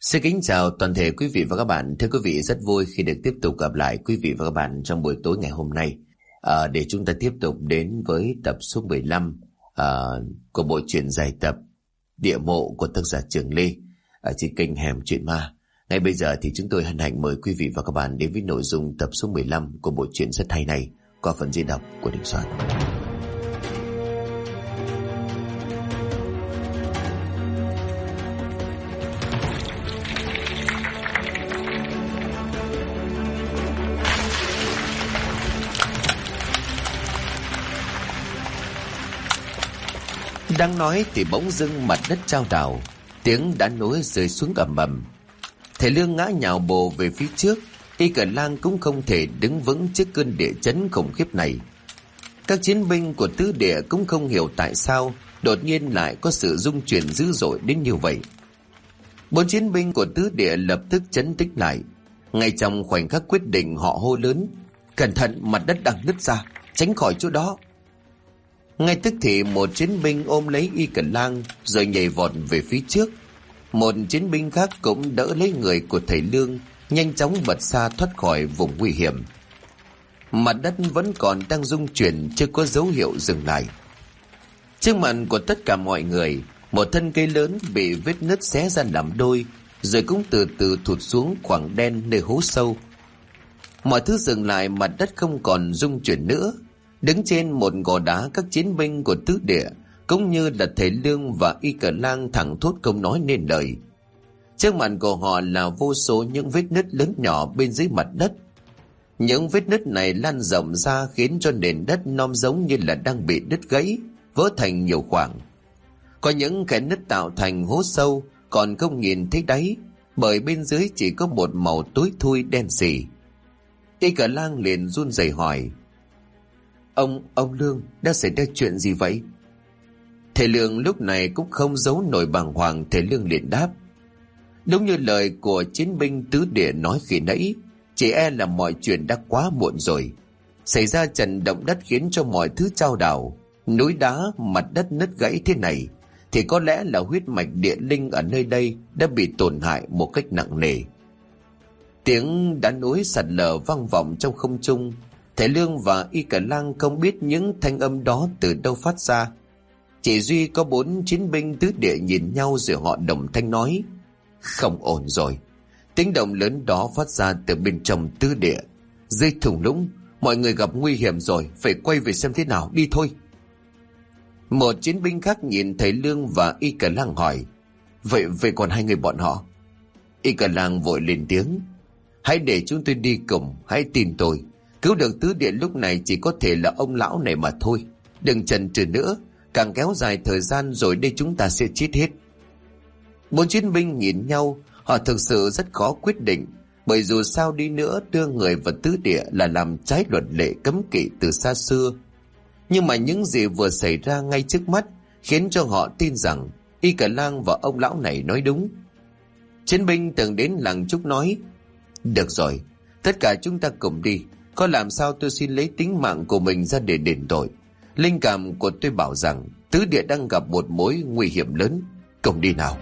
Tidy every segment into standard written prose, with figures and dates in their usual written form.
Xin kính chào toàn thể quý vị và các bạn. Thưa quý vị, rất vui khi được tiếp tục gặp lại quý vị và các bạn trong buổi tối ngày hôm nay, để chúng ta tiếp tục đến với tập số 15 của bộ truyện dài tập Địa Mộ của tác giả Trường Lê trên kênh Hẻm Chuyện Ma. Ngay bây giờ thì chúng tôi hân hạnh mời quý vị và các bạn đến với nội dung tập số 15 của bộ truyện rất hay này qua phần diễn đọc của Đình Soạn. Đang nói thì bỗng dưng mặt đất chao đảo, tiếng đá núi rơi xuống ầm ầm. Thầy Lương ngã nhào bổ về phía trước, Y Cờ Lang cũng không thể đứng vững trước cơn địa chấn khủng khiếp này. Các chiến binh của tứ địa cũng không hiểu tại sao đột nhiên lại có sự rung chuyển dữ dội đến như vậy. Bốn chiến binh của tứ địa lập tức trấn tĩnh lại. Ngay trong khoảnh khắc quyết định, họ hô lớn: "Cẩn thận, mặt đất đang nứt ra, tránh khỏi chỗ đó." Ngay tức thì một chiến binh ôm lấy Y Cờ Lang rồi nhảy vọt về phía trước. Một chiến binh khác cũng đỡ lấy người của thầy Lương, nhanh chóng bật xa thoát khỏi vùng nguy hiểm. Mặt đất vẫn còn đang rung chuyển, chưa có dấu hiệu dừng lại. Trước mặt của tất cả mọi người, một thân cây lớn bị vết nứt xé ra làm đôi, rồi cũng từ từ thụt xuống khoảng đen nơi hố sâu. Mọi thứ dừng lại, mặt đất không còn rung chuyển nữa. Đứng trên một gò đá, các chiến binh của tứ địa cũng như là thầy Lương và Y Cờ Lang thẳng thốt không nói nên lời. Trước mặt của họ là vô số những vết nứt lớn nhỏ bên dưới mặt đất. Những vết nứt này lan rộng ra khiến cho nền đất non giống như là đang bị đứt gãy, vỡ thành nhiều khoảng. Có những kẽ nứt tạo thành hố sâu còn không nhìn thấy đáy, bởi bên dưới chỉ có một màu tối thui đen sì. Y Cờ Lang liền run rẩy hỏi: Ông Lương, đã xảy ra chuyện gì vậy?" Thầy Lương lúc này cũng không giấu nổi bàng hoàng. Thầy Lương liền đáp: "Đúng như lời của chiến binh tứ địa nói khi nãy, chỉ e là mọi chuyện đã quá muộn rồi. Xảy ra trận động đất khiến cho mọi thứ chao đảo, núi đá, mặt đất nứt gãy thế này, thì có lẽ là huyết mạch địa linh ở nơi đây đã bị tổn hại một cách nặng nề." Tiếng đá núi sạt lở vang vọng trong không trung. Thầy Lương và Y Cờ Lang không biết những thanh âm đó từ đâu phát ra. Chỉ duy có bốn chiến binh tứ địa nhìn nhau rồi họ đồng thanh nói: "Không ổn rồi." Tiếng động lớn đó phát ra từ bên trong tứ địa. "Dưới thung lũng, mọi người gặp nguy hiểm rồi, phải quay về xem thế nào, đi thôi." Một chiến binh khác nhìn thầy Lương và Y Cờ Lang hỏi: Vậy còn hai người bọn họ?" Y Cờ Lang vội lên tiếng: "Hãy để chúng tôi đi cùng, hãy tin tôi. Cứu được tứ địa lúc này chỉ có thể là ông lão này mà thôi. Đừng chần chừ nữa, càng kéo dài thời gian rồi đây chúng ta sẽ chết hết." Bốn chiến binh nhìn nhau, họ thực sự rất khó quyết định, bởi dù sao đi nữa đưa người vào tứ địa là làm trái luật lệ cấm kỵ từ xa xưa. Nhưng mà những gì vừa xảy ra ngay trước mắt khiến cho họ tin rằng Y Cờ Lang và ông lão này nói đúng. Chiến binh từng đến làng Trúc nói: "Được rồi, tất cả chúng ta cùng đi. Có làm sao tôi xin lấy tính mạng của mình ra để đền tội. Linh cảm của tôi bảo rằng tứ địa đang gặp một mối nguy hiểm lớn. Cùng đi nào."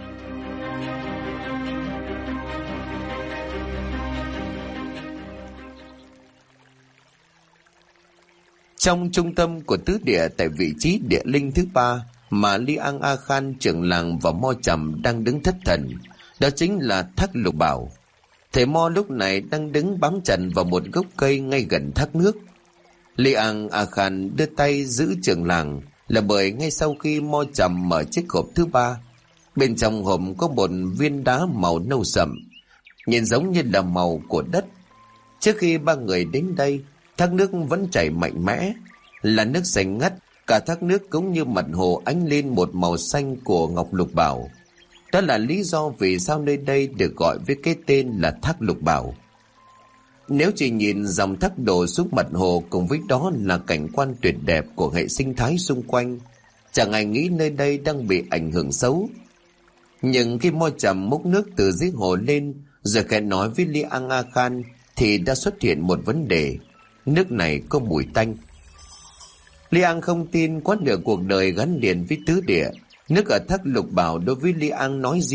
Trong trung tâm của tứ địa, tại vị trí địa linh thứ 3 mà Li An A Khan trưởng làng và Mo Trầm đang đứng thất thần, đó chính là Thác Lục Bảo. Thầy Mo lúc này đang đứng bám chặt vào một gốc cây ngay gần thác nước. Li An A Khan đưa tay giữ trưởng làng là bởi ngay sau khi Mo Trầm mở chiếc hộp thứ 3, bên trong hộp có một viên đá màu nâu sậm, nhìn giống như là màu của đất. Trước khi ba người đến đây, thác nước vẫn chảy mạnh mẽ, là nước xanh ngắt, cả thác nước cũng như mặt hồ ánh lên một màu xanh của ngọc lục bảo. Đó là lý do vì sao nơi đây được gọi với cái tên là Thác Lục Bảo. Nếu chỉ nhìn dòng thác đổ xuống mặt hồ cùng với đó là cảnh quan tuyệt đẹp của hệ sinh thái xung quanh, chẳng ai nghĩ nơi đây đang bị ảnh hưởng xấu. Nhưng khi Mo Trầm múc nước từ dưới hồ lên rồi khẽ nói với Li An A Khan thì đã xuất hiện một vấn đề: nước này có mùi tanh. Li An không tin, quá nửa cuộc đời gắn liền với tứ địa, nước ở Thác Lục Bảo đối với Li An nói riêng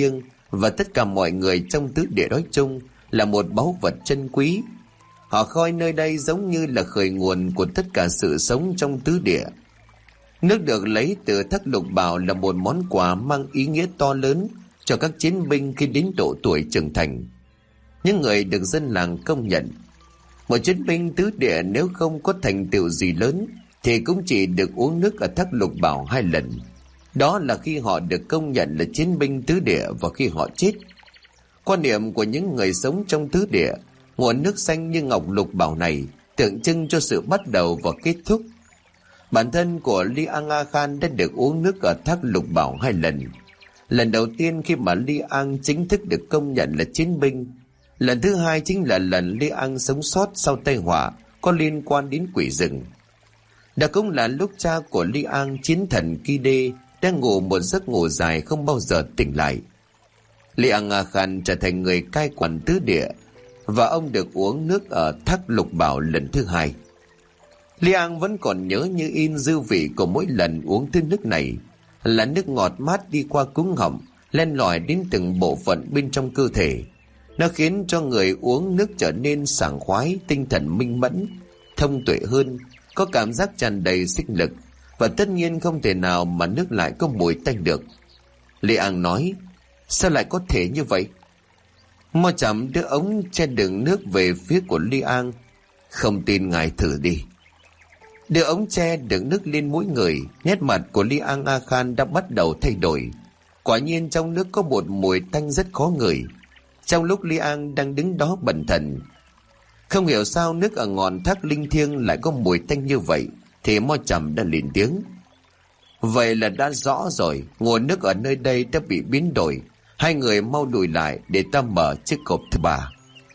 và tất cả mọi người trong tứ địa nói chung là một báu vật chân quý. Họ coi nơi đây giống như là khởi nguồn của tất cả sự sống trong tứ địa. Nước được lấy từ thác lục bảo là một món quà mang ý nghĩa to lớn cho các chiến binh khi đến độ tuổi trưởng thành. Những người được dân làng công nhận. Một chiến binh tứ địa nếu không có thành tựu gì lớn thì cũng chỉ được uống nước ở thác lục bảo 2 lần. Đó là khi họ được công nhận là chiến binh tứ địa và khi họ chết. Quan niệm của những người sống trong tứ địa, nguồn nước xanh như ngọc lục bảo này tượng trưng cho sự bắt đầu và kết thúc. Bản thân của Li-ang A Khan đã được uống nước ở thác lục bảo 2 lần. Lần đầu tiên khi mà Li-ang chính thức được công nhận là chiến binh. Lần thứ 2 chính là lần Li-ang sống sót sau tai họa có liên quan đến quỷ rừng. Đó cũng là lúc cha của Li-ang, chiến thần Ki-đê, đang ngủ một giấc ngủ dài không bao giờ tỉnh lại. Li-ang A Khan trở thành người cai quản tứ địa và ông được uống nước ở thác lục bảo lần thứ 2. Li-ang vẫn còn nhớ như in dư vị của mỗi lần uống thứ nước này, là nước ngọt mát đi qua cuống họng, len lỏi đến từng bộ phận bên trong cơ thể. Nó khiến cho người uống nước trở nên sảng khoái, tinh thần minh mẫn, thông tuệ hơn, có cảm giác tràn đầy sinh lực, và tất nhiên không thể nào mà nước lại có mùi tanh được. Li-ang nói, sao lại có thể như vậy? Mo Chậm đưa ống che đựng nước về phía của Li-ang. Không tin ngài thử đi. Đưa ống che đựng nước lên mũi người, nét mặt của Li-ang A Khan đã bắt đầu thay đổi. Quả nhiên trong nước có một mùi tanh rất khó ngửi. Trong lúc Li-ang đang đứng đó bần thần, không hiểu sao nước ở ngọn thác linh thiêng lại có mùi tanh như vậy, thì Mo Chậm đã lên tiếng. Vậy là đã rõ rồi, nguồn nước ở nơi đây đã bị biến đổi. Hai người mau lùi lại để ta mở chiếc hộp thứ 3.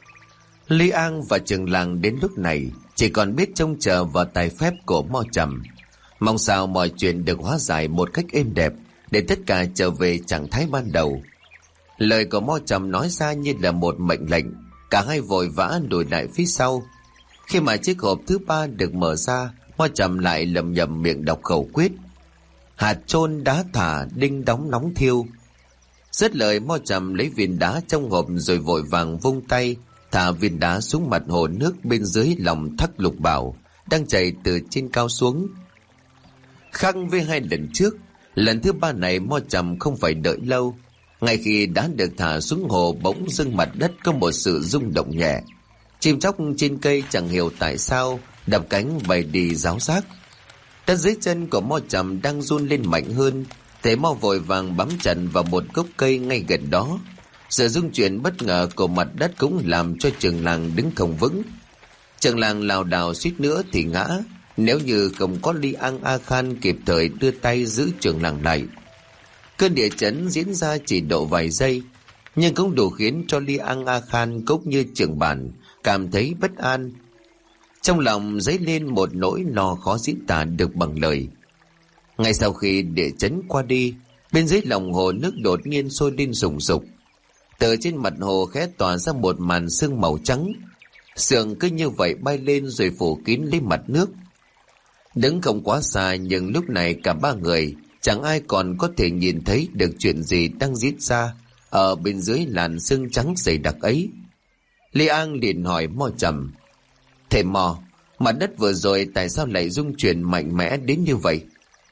Li-ang và trường làng đến lúc này chỉ còn biết trông chờ vào tài phép của Mo Chậm, mong sao mọi chuyện được hóa giải một cách êm đẹp để tất cả trở về trạng thái ban đầu. Lời của Mo Chậm nói ra như là một mệnh lệnh. Cả hai vội vã lùi lại phía sau. Khi mà chiếc hộp thứ 3 được mở ra, Mo Chậm lại lẩm nhẩm miệng đọc khẩu quyết: hạt chôn đá thả, đinh đóng nóng thiêu. Dứt lời, Mo Chậm lấy viên đá trong hộp rồi vội vàng vung tay thả viên đá xuống mặt hồ nước bên dưới lòng thác lục bảo đang chảy từ trên cao xuống. Khác với 2 lần trước, lần thứ 3 này Mo Chậm không phải đợi lâu. Ngay khi đá được thả xuống hồ, bỗng dưng mặt đất có một sự rung động nhẹ. Chim chóc trên cây chẳng hiểu tại sao đập cánh bay đi ráo rác. Đất dưới chân của Mo Chậm đang run lên mạnh hơn. Thế Mo vội vàng bám chặt vào một gốc cây ngay gần đó. Sự rung chuyển bất ngờ của mặt đất cũng làm cho trường làng đứng không vững. Trường làng lảo đảo suýt nữa thì ngã, nếu như không có Li-ang A Khan kịp thời đưa tay giữ trường làng lại. Cơn địa chấn diễn ra chỉ độ vài giây, nhưng cũng đủ khiến cho Li-ang A Khan cũng như trưởng bản cảm thấy bất an. Trong lòng dấy lên một nỗi lo khó diễn tả được bằng lời. Ngay sau khi địa chấn qua đi, bên dưới lòng hồ nước đột nhiên sôi lên rùng rục. Từ trên mặt hồ khẽ tỏa ra một màn sương màu trắng. Sương cứ như vậy bay lên rồi phủ kín lấy mặt nước. Đứng không quá xa, nhưng lúc này cả 3 người chẳng ai còn có thể nhìn thấy được chuyện gì đang diễn ra ở bên dưới làn sương trắng dày đặc ấy. Li-ang liền hỏi Mo Chậm: thầy Mo, mặt đất vừa rồi tại sao lại rung chuyển mạnh mẽ đến như vậy?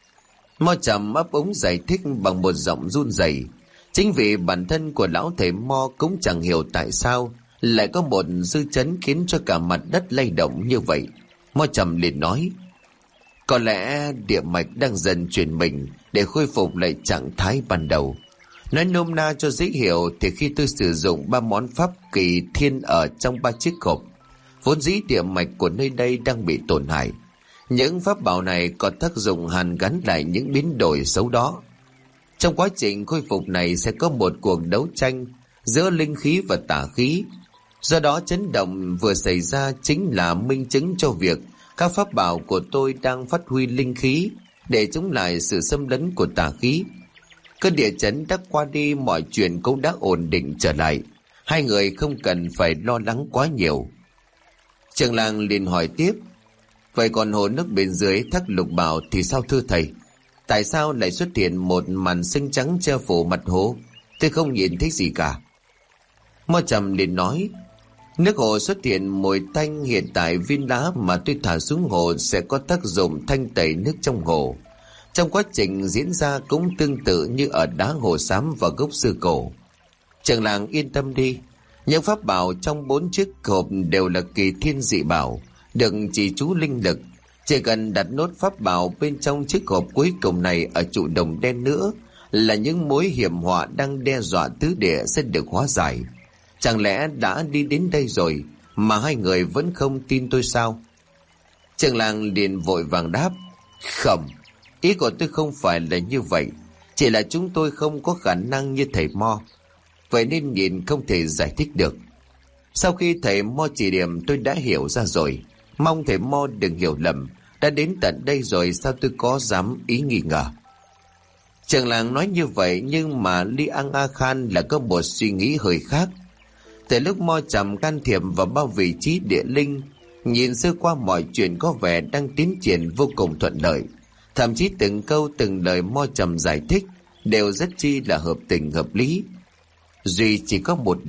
Mo Chậm ấp úng giải thích bằng một giọng run rẩy. Chính vì bản thân của lão thầy Mo cũng chẳng hiểu tại sao lại có một dư chấn khiến cho cả mặt đất lay động như vậy. Mo Chậm liền nói: có lẽ địa mạch đang dần chuyển mình để khôi phục lại trạng thái ban đầu. Nói nôm na cho dễ hiểu thì khi tôi sử dụng 3 món pháp kỳ thiên ở trong 3 chiếc hộp, vốn dĩ địa mạch của nơi đây đang bị tổn hại. Những pháp bảo này có tác dụng hàn gắn lại những biến đổi xấu đó. Trong quá trình khôi phục này sẽ có một cuộc đấu tranh giữa linh khí và tà khí. Do đó chấn động vừa xảy ra chính là minh chứng cho việc các pháp bảo của tôi đang phát huy linh khí để chống lại sự xâm lấn của tà khí. Cơn địa chấn đã qua đi, mọi chuyện cũng đã ổn định trở lại. Hai người không cần phải lo lắng quá nhiều. Trường làng liền hỏi tiếp: vậy còn hồ nước bên dưới thác lục bảo thì sao thưa thầy? Tại sao lại xuất hiện một màn sương trắng che phủ mặt hồ? tôi không nhìn thấy gì cả. Mo Trầm liền nói, nước hồ xuất hiện mùi tanh, hiện tại viên đá mà tôi thả xuống hồ sẽ có tác dụng thanh tẩy nước trong hồ. Trong quá trình diễn ra cũng tương tự như ở đá hồ xám và gốc sư cổ. Trưởng làng yên tâm đi, những pháp bảo trong 4 chiếc hộp đều là kỳ thiên dị bảo, được chỉ chú linh lực. Chỉ cần đặt nốt pháp bảo bên trong chiếc hộp cuối cùng này ở trụ đồng đen nữa là những mối hiểm họa đang đe dọa tứ địa sẽ được hóa giải. Chẳng lẽ đã đi đến đây rồi mà hai người vẫn không tin tôi sao? Trưởng làng liền vội vàng đáp, không, ý của tôi không phải là như vậy, chỉ là chúng tôi không có khả năng như thầy Mo, vậy nên nhìn không thể giải thích được. Sau khi thầy Mo chỉ điểm tôi đã hiểu ra rồi, mong thầy Mo đừng hiểu lầm, đã đến tận đây rồi sao tôi có dám ý nghi ngờ. Trưởng làng nói như vậy nhưng mà Li Ang A Khan là có một suy nghĩ hơi khác. Từ lúc Mo Trầm can thiệp vào bao vị trí địa linh, nhìn sơ qua mọi chuyện có vẻ đang tiến triển vô cùng thuận lợi. Thậm chí từng câu từng lời Mo Trầm giải thích đều rất chi là hợp tình hợp lý. Duy chỉ có một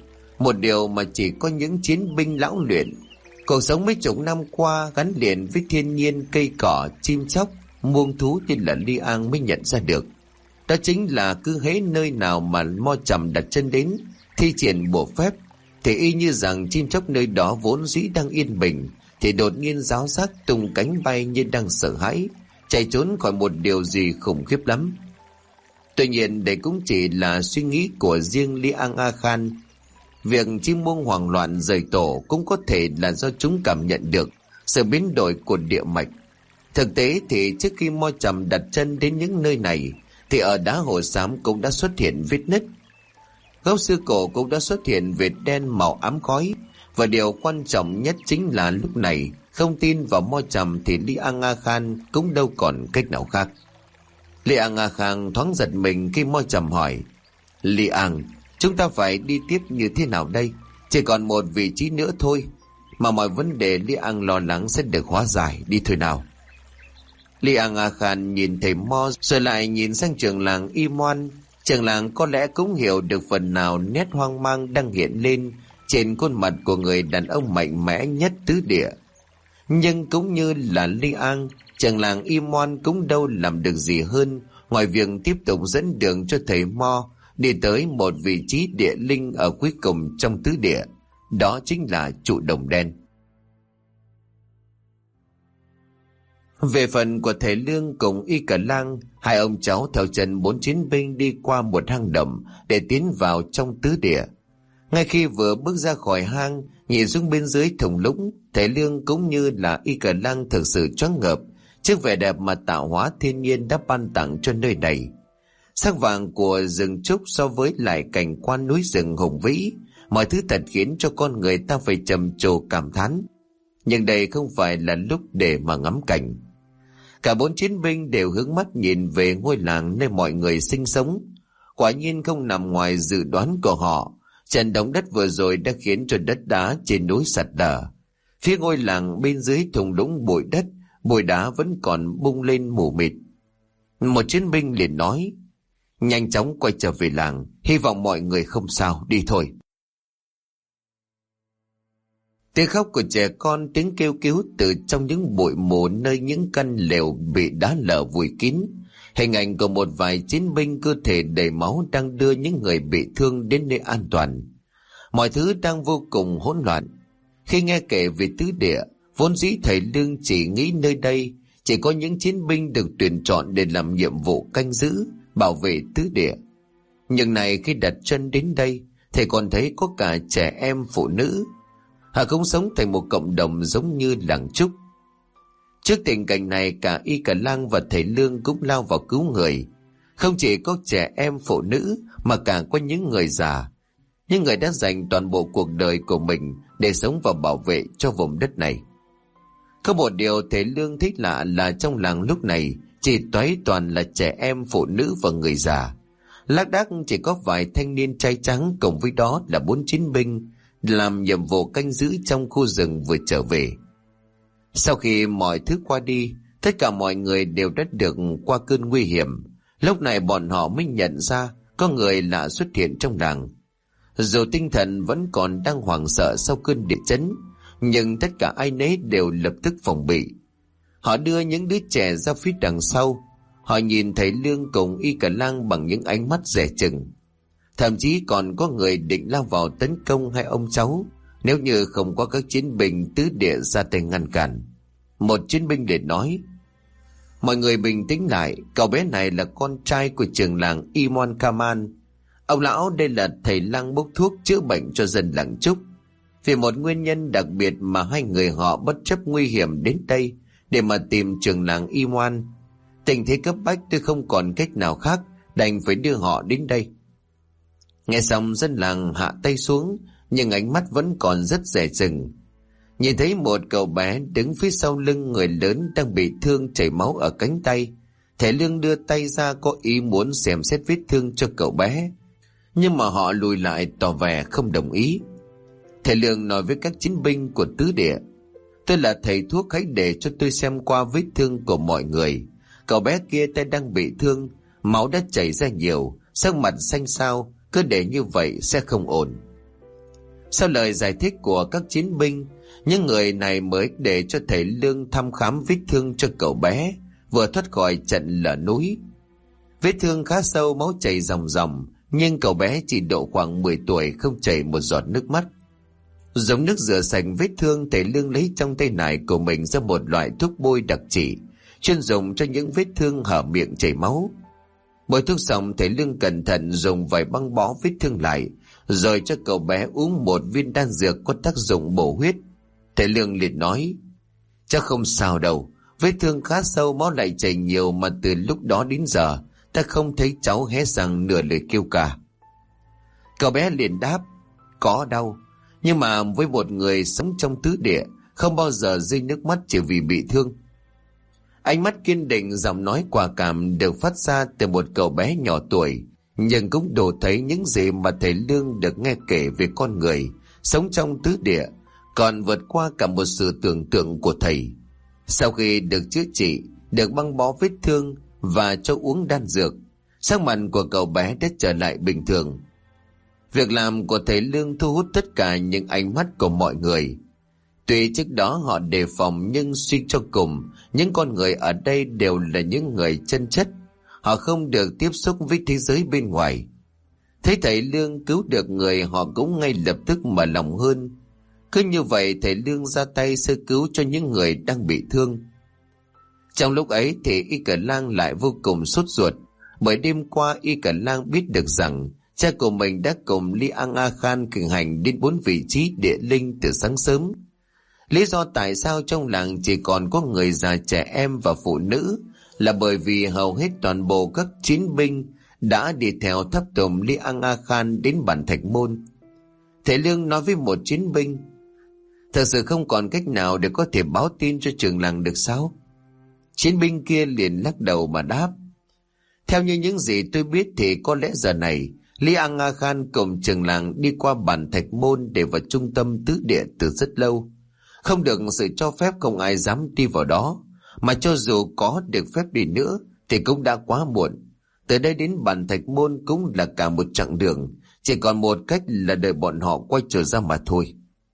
điều mà chỉ có những chiến binh lão luyện, cuộc sống mấy chục năm qua gắn liền với thiên nhiên, cây cỏ, chim chóc, muông thú như là Li Ang mới nhận ra được. Đó chính là cứ hễ nơi nào mà Mo Trầm đặt chân đến thi triển bùa phép thì y như rằng chim chóc nơi đó vốn dĩ đang yên bình thì đột nhiên ráo rác tung cánh bay như đang sợ hãi, chạy trốn khỏi một điều gì khủng khiếp lắm. Tuy nhiên đây cũng chỉ là suy nghĩ của riêng Li Ang A Khan. Việc chim muông hoảng loạn rời tổ cũng có thể là do chúng cảm nhận được sự biến đổi của địa mạch. Thực tế thì trước khi Mo Trầm đặt chân đến những nơi này thì ở đá hồ xám cũng đã xuất hiện vết nứt. Gốc sư cổ cũng đã xuất hiện vệt đen màu ám khói. Và điều quan trọng nhất chính là lúc này không tin vào Mo Trầm thì Li Ang A Khan cũng đâu còn cách nào khác. Li Ang A Khan thoáng giật mình khi Mo Trầm hỏi, Li Ang, chúng ta phải đi tiếp như thế nào đây? Chỉ còn một vị trí nữa thôi mà mọi vấn đề Li Ang lo lắng sẽ được hóa giải, đi thôi nào. Li Ang A Khan nhìn thầy Mo rồi lại nhìn sang trưởng làng Y Moan. Trưởng làng có lẽ cũng hiểu được phần nào nét hoang mang đang hiện lên trên khuôn mặt của người đàn ông mạnh mẽ nhất tứ địa. Nhưng cũng như là Li Ang, trưởng làng Y Moan cũng đâu làm được gì hơn ngoài việc tiếp tục dẫn đường cho thầy Mo đi tới một vị trí địa linh ở cuối cùng trong tứ địa, đó chính là trụ đồng đen. Về phần của thầy Lương cùng Y Cờ Lang, hai ông cháu theo chân 4 chiến binh đi qua một hang động để tiến vào trong tứ địa. Ngay khi vừa bước ra khỏi hang, nhìn xuống bên dưới thung lũng, thầy Lương cũng như là Y Cờ Lang thực sự choáng ngợp trước vẻ đẹp mà tạo hóa thiên nhiên đã ban tặng cho nơi này. Sắc vàng của rừng trúc so với lại cảnh quan núi rừng hùng vĩ, mọi thứ thật khiến cho con người ta phải trầm trồ cảm thán. Nhưng đây không phải là lúc để mà ngắm cảnh. Cả 4 chiến binh đều hướng mắt nhìn về ngôi làng nơi mọi người sinh sống. Quả nhiên không nằm ngoài dự đoán của họ. Trận động đất vừa rồi đã khiến cho đất đá trên núi sạt lở. Phía ngôi làng bên dưới thung lũng bụi đất, bụi đá vẫn còn bung lên mù mịt. Một chiến binh liền nói, nhanh chóng quay trở về làng, hy vọng mọi người không sao, đi thôi. Tiếng khóc của trẻ con, tiếng kêu cứu từ trong những bụi mù nơi những căn lều bị đá lở vùi kín. Hình ảnh của một vài chiến binh cơ thể đầy máu đang đưa những người bị thương đến nơi an toàn. Mọi thứ đang vô cùng hỗn loạn. Khi nghe kể về tứ địa, vốn dĩ thầy Lương chỉ nghĩ nơi đây chỉ có những chiến binh được tuyển chọn để làm nhiệm vụ canh giữ, bảo vệ tứ địa. Nhưng này khi đặt chân đến đây, thầy còn thấy có cả trẻ em, phụ nữ. Họ cũng sống thành một cộng đồng giống như làng trúc. Trước tình cảnh này, cả Y Cờ Lang và thầy Lương cũng lao vào cứu người. Không chỉ có trẻ em, phụ nữ mà cả có những người già, những người đã dành toàn bộ cuộc đời của mình để sống và bảo vệ cho vùng đất này. Có một điều thầy Lương thích lạ là trong làng lúc này chỉ toái toàn là trẻ em, phụ nữ và người già. Lác đác chỉ có vài thanh niên trai trắng, cùng với đó là 4 chiến binh làm nhiệm vụ canh giữ trong khu rừng vừa trở về. Sau khi mọi thứ qua đi, tất cả mọi người đều đã được qua cơn nguy hiểm. Lúc này bọn họ mới nhận ra có người lạ xuất hiện trong làng. Dù tinh thần vẫn còn đang hoảng sợ sau cơn địa chấn, nhưng tất cả ai nấy đều lập tức phòng bị. Họ đưa những đứa trẻ ra phía đằng sau. Họ nhìn thấy Lương cùng Y Cả Lang bằng những ánh mắt dè chừng. Thậm chí còn có người định lao vào tấn công hai ông cháu nếu như không có các chiến binh tứ địa ra tay ngăn cản. Một chiến binh liền nói: mọi người bình tĩnh lại, cậu bé này là con trai của trưởng làng Imon Kaman. Ông lão đây là thầy lang bốc thuốc chữa bệnh cho dân làng Trúc. Vì một nguyên nhân đặc biệt mà hai người họ bất chấp nguy hiểm đến đây để mà tìm trưởng làng Imon. Tình thế cấp bách, tôi không còn cách nào khác, đành phải đưa họ đến đây. Nghe xong dân làng hạ tay xuống, nhưng ánh mắt vẫn còn rất dè chừng. Nhìn thấy một cậu bé đứng phía sau lưng người lớn đang bị thương chảy máu ở cánh tay, thầy Lương đưa tay ra có ý muốn xem xét vết thương cho cậu bé, nhưng mà họ lùi lại tỏ vẻ không đồng ý. Thầy Lương nói với các chiến binh của tứ địa: tôi là thầy thuốc, hãy để cho tôi xem qua vết thương của mọi người. Cậu bé kia tay đang bị thương, máu đã chảy ra nhiều, sắc mặt xanh xao, cứ để như vậy sẽ không ổn. Sau lời giải thích của các chiến binh, những người này mới để cho thầy Lương thăm khám vết thương cho cậu bé vừa thoát khỏi trận lở núi. Vết thương khá sâu, máu chảy ròng ròng, nhưng cậu bé chỉ độ khoảng 10 tuổi, không chảy một giọt nước mắt. Giống nước rửa sạch vết thương, thầy Lương lấy trong tay nải của mình ra một loại thuốc bôi đặc chỉ, chuyên dùng cho những vết thương hở miệng chảy máu. Bôi thuốc xong, thầy Lương cẩn thận dùng vài băng bó vết thương lại, rồi cho cậu bé uống một viên đan dược có tác dụng bổ huyết. Thầy Lương liền nói: chắc không sao đâu, vết thương khá sâu, máu lại chảy nhiều, mà từ lúc đó đến giờ ta không thấy cháu hé răng nửa lời kêu cả. Cậu bé liền đáp: có đau, nhưng mà với một người sống trong tứ địa, không bao giờ rơi nước mắt chỉ vì bị thương. Ánh mắt kiên định, giọng nói quả cảm được phát ra từ một cậu bé nhỏ tuổi, nhưng cũng đủ thấy những gì mà thầy Lương được nghe kể về con người sống trong tứ địa, còn vượt qua cả một sự tưởng tượng của thầy. Sau khi được chữa trị, được băng bó vết thương và cho uống đan dược, sắc mặt của cậu bé đã trở lại bình thường. Việc làm của thầy Lương thu hút tất cả những ánh mắt của mọi người. Tuy trước đó họ đề phòng, nhưng suy cho cùng, những con người ở đây đều là những người chân chất. Họ không được tiếp xúc với thế giới bên ngoài. Thấy thầy Lương cứu được người, họ cũng ngay lập tức mở lòng hơn. Cứ như vậy, thầy Lương ra tay sơ cứu cho những người đang bị thương. Trong lúc ấy thì Y Cả Lang lại vô cùng sốt ruột, bởi đêm qua Y Cả Lang biết được rằng cha của mình đã cùng Li Ang Khan cử hành đến 4 vị trí địa linh từ sáng sớm. Lý do tại sao trong làng chỉ còn có người già, trẻ em và phụ nữ là bởi vì hầu hết toàn bộ các chiến binh đã đi theo tháp tùng Li Ang Khan đến bản Thạch Môn. Thầy Lương nói với một chiến binh: thật sự không còn cách nào để có thể báo tin cho trưởng làng được sao? Chiến binh kia liền lắc đầu mà đáp: theo như những gì tôi biết thì có lẽ giờ này Li Ang Khan cùng trưởng làng đi qua bản Thạch Môn để vào trung tâm tứ địa từ rất lâu. Không được sự cho phép, không ai dám đi vào đó, mà cho dù có được phép đi nữa thì cũng đã quá muộn. Từ đây đến bản Thạch Môn cũng là cả một chặng đường, chỉ còn một cách là đợi bọn họ quay trở ra mà thôi.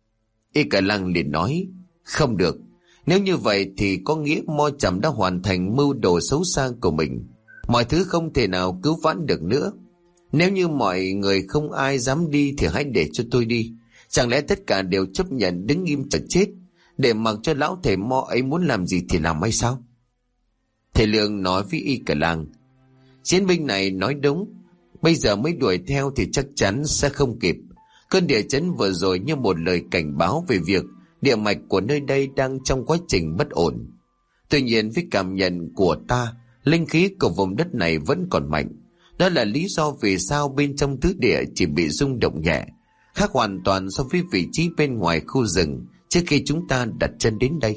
Y Cả Lang liền nói: không được, nếu như vậy thì có nghĩa Mo Trầm đã hoàn thành mưu đồ xấu xa của mình. Mọi thứ không thể nào cứu vãn được nữa. Nếu như mọi người không ai dám đi thì hãy để cho tôi đi. Chẳng lẽ tất cả đều chấp nhận đứng im chờ chết, để mặc cho lão thầy Mo ấy muốn làm gì thì làm hay sao? Thầy Lương nói với Y Cả Lang: chiến binh này nói đúng, bây giờ mới đuổi theo thì chắc chắn sẽ không kịp. Cơn địa chấn vừa rồi như một lời cảnh báo về việc địa mạch của nơi đây đang trong quá trình bất ổn. Tuy nhiên với cảm nhận của ta, linh khí của vùng đất này vẫn còn mạnh. Đó là lý do vì sao bên trong tứ địa chỉ bị rung động nhẹ, khác hoàn toàn so với vị trí bên ngoài khu rừng trước khi chúng ta đặt chân đến đây.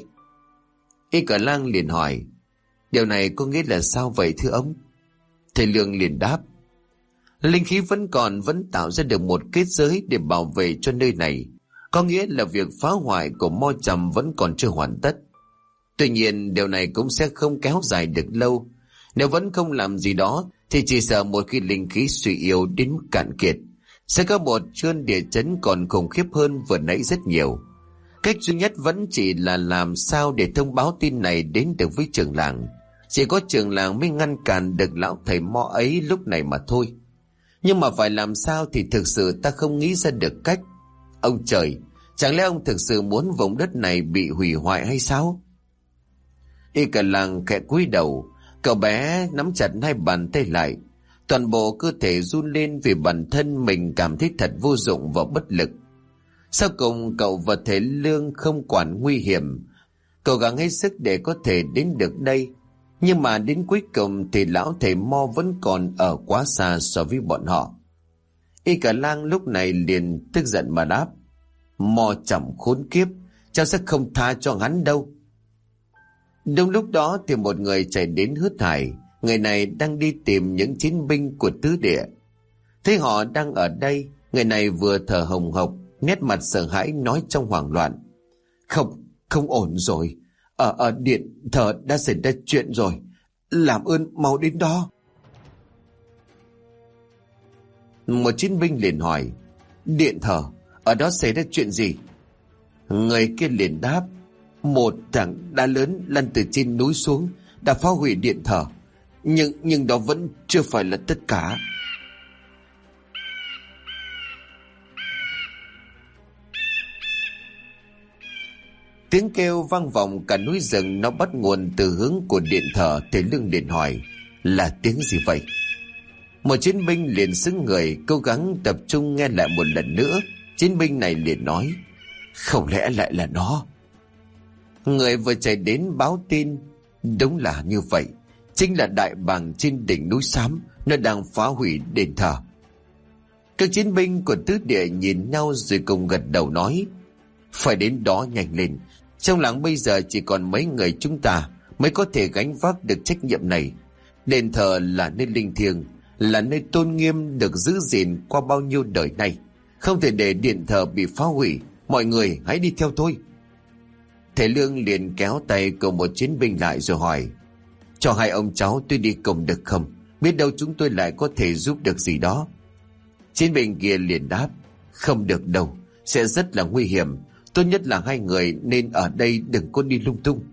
Y Cả Lang liền hỏi: điều này có nghĩa là sao vậy thưa ông? Thầy Lương liền đáp: linh khí vẫn còn, vẫn tạo ra được một kết giới để bảo vệ cho nơi này. Có nghĩa là việc phá hoại của Mo Trầm vẫn còn chưa hoàn tất. Tuy nhiên điều này cũng sẽ không kéo dài được lâu. Nếu vẫn không làm gì đó thì chỉ sợ một khi linh khí suy yếu đến mức cạn kiệt, sẽ có một cơn địa chấn còn khủng khiếp hơn vừa nãy rất nhiều. Cách duy nhất vẫn chỉ là làm sao để thông báo tin này đến được với trưởng làng. Chỉ có trưởng làng mới ngăn cản được lão thầy mo ấy lúc này mà thôi. Nhưng mà phải làm sao thì thực sự ta không nghĩ ra được cách. Ông trời, chẳng lẽ ông thực sự muốn vùng đất này bị hủy hoại hay sao? Y cả làng khẽ cúi đầu, cậu bé nắm chặt hai bàn tay lại. Toàn bộ cơ thể run lên vì bản thân mình cảm thấy thật vô dụng và bất lực. Sau cùng cậu và Thể Lương không quản nguy hiểm, cố gắng hết sức để có thể đến được đây. Nhưng mà đến cuối cùng thì lão thầy mo vẫn còn ở quá xa so với bọn họ. Y cả lang lúc này liền tức giận mà đáp: Mo chậm khốn kiếp, cháu sẽ không tha cho hắn đâu. Đúng lúc đó thì một người chạy đến hớt hải. Người này đang đi tìm những chiến binh của tứ địa. Thấy họ đang ở đây, người này vừa thở hồng hộc, nét mặt sợ hãi nói trong hoảng loạn: Không ổn rồi. Ở điện thờ đã xảy ra chuyện rồi. Làm ơn mau đến đó. Một chiến binh liền hỏi: Điện thờ, ở đó xảy ra chuyện gì? Người kia liền đáp: Một tảng đá lớn lăn từ trên núi xuống đã phá hủy điện thờ. Nhưng đó vẫn chưa phải là tất cả. Tiếng kêu vang vọng cả núi rừng, nó bắt nguồn từ hướng của điện thờ. Thầy Lương liền hỏi: Là tiếng gì vậy? Một chiến binh liền xứng người, cố gắng tập trung nghe lại một lần nữa. Chiến binh này liền nói: Không lẽ lại là nó? Người vừa chạy đến báo tin: Đúng là như vậy, chính là đại bàng trên đỉnh núi Xám, nó đang phá hủy đền thờ. Các chiến binh của tứ địa nhìn nhau rồi cùng gật đầu nói: Phải đến đó nhanh lên. Trong làng bây giờ chỉ còn mấy người chúng ta mới có thể gánh vác được trách nhiệm này. Đền thờ là nơi linh thiêng, là nơi tôn nghiêm được giữ gìn qua bao nhiêu đời nay, không thể để điện thờ bị phá hủy. Mọi người hãy đi theo tôi. Thầy Lương liền kéo tay của một chiến binh lại rồi hỏi: Cho hai ông cháu tôi đi cùng được không? Biết đâu chúng tôi lại có thể giúp được gì đó. Chiến binh kia liền đáp: Không được đâu, sẽ rất là nguy hiểm. Tốt nhất là hai người nên ở đây, đừng có đi lung tung.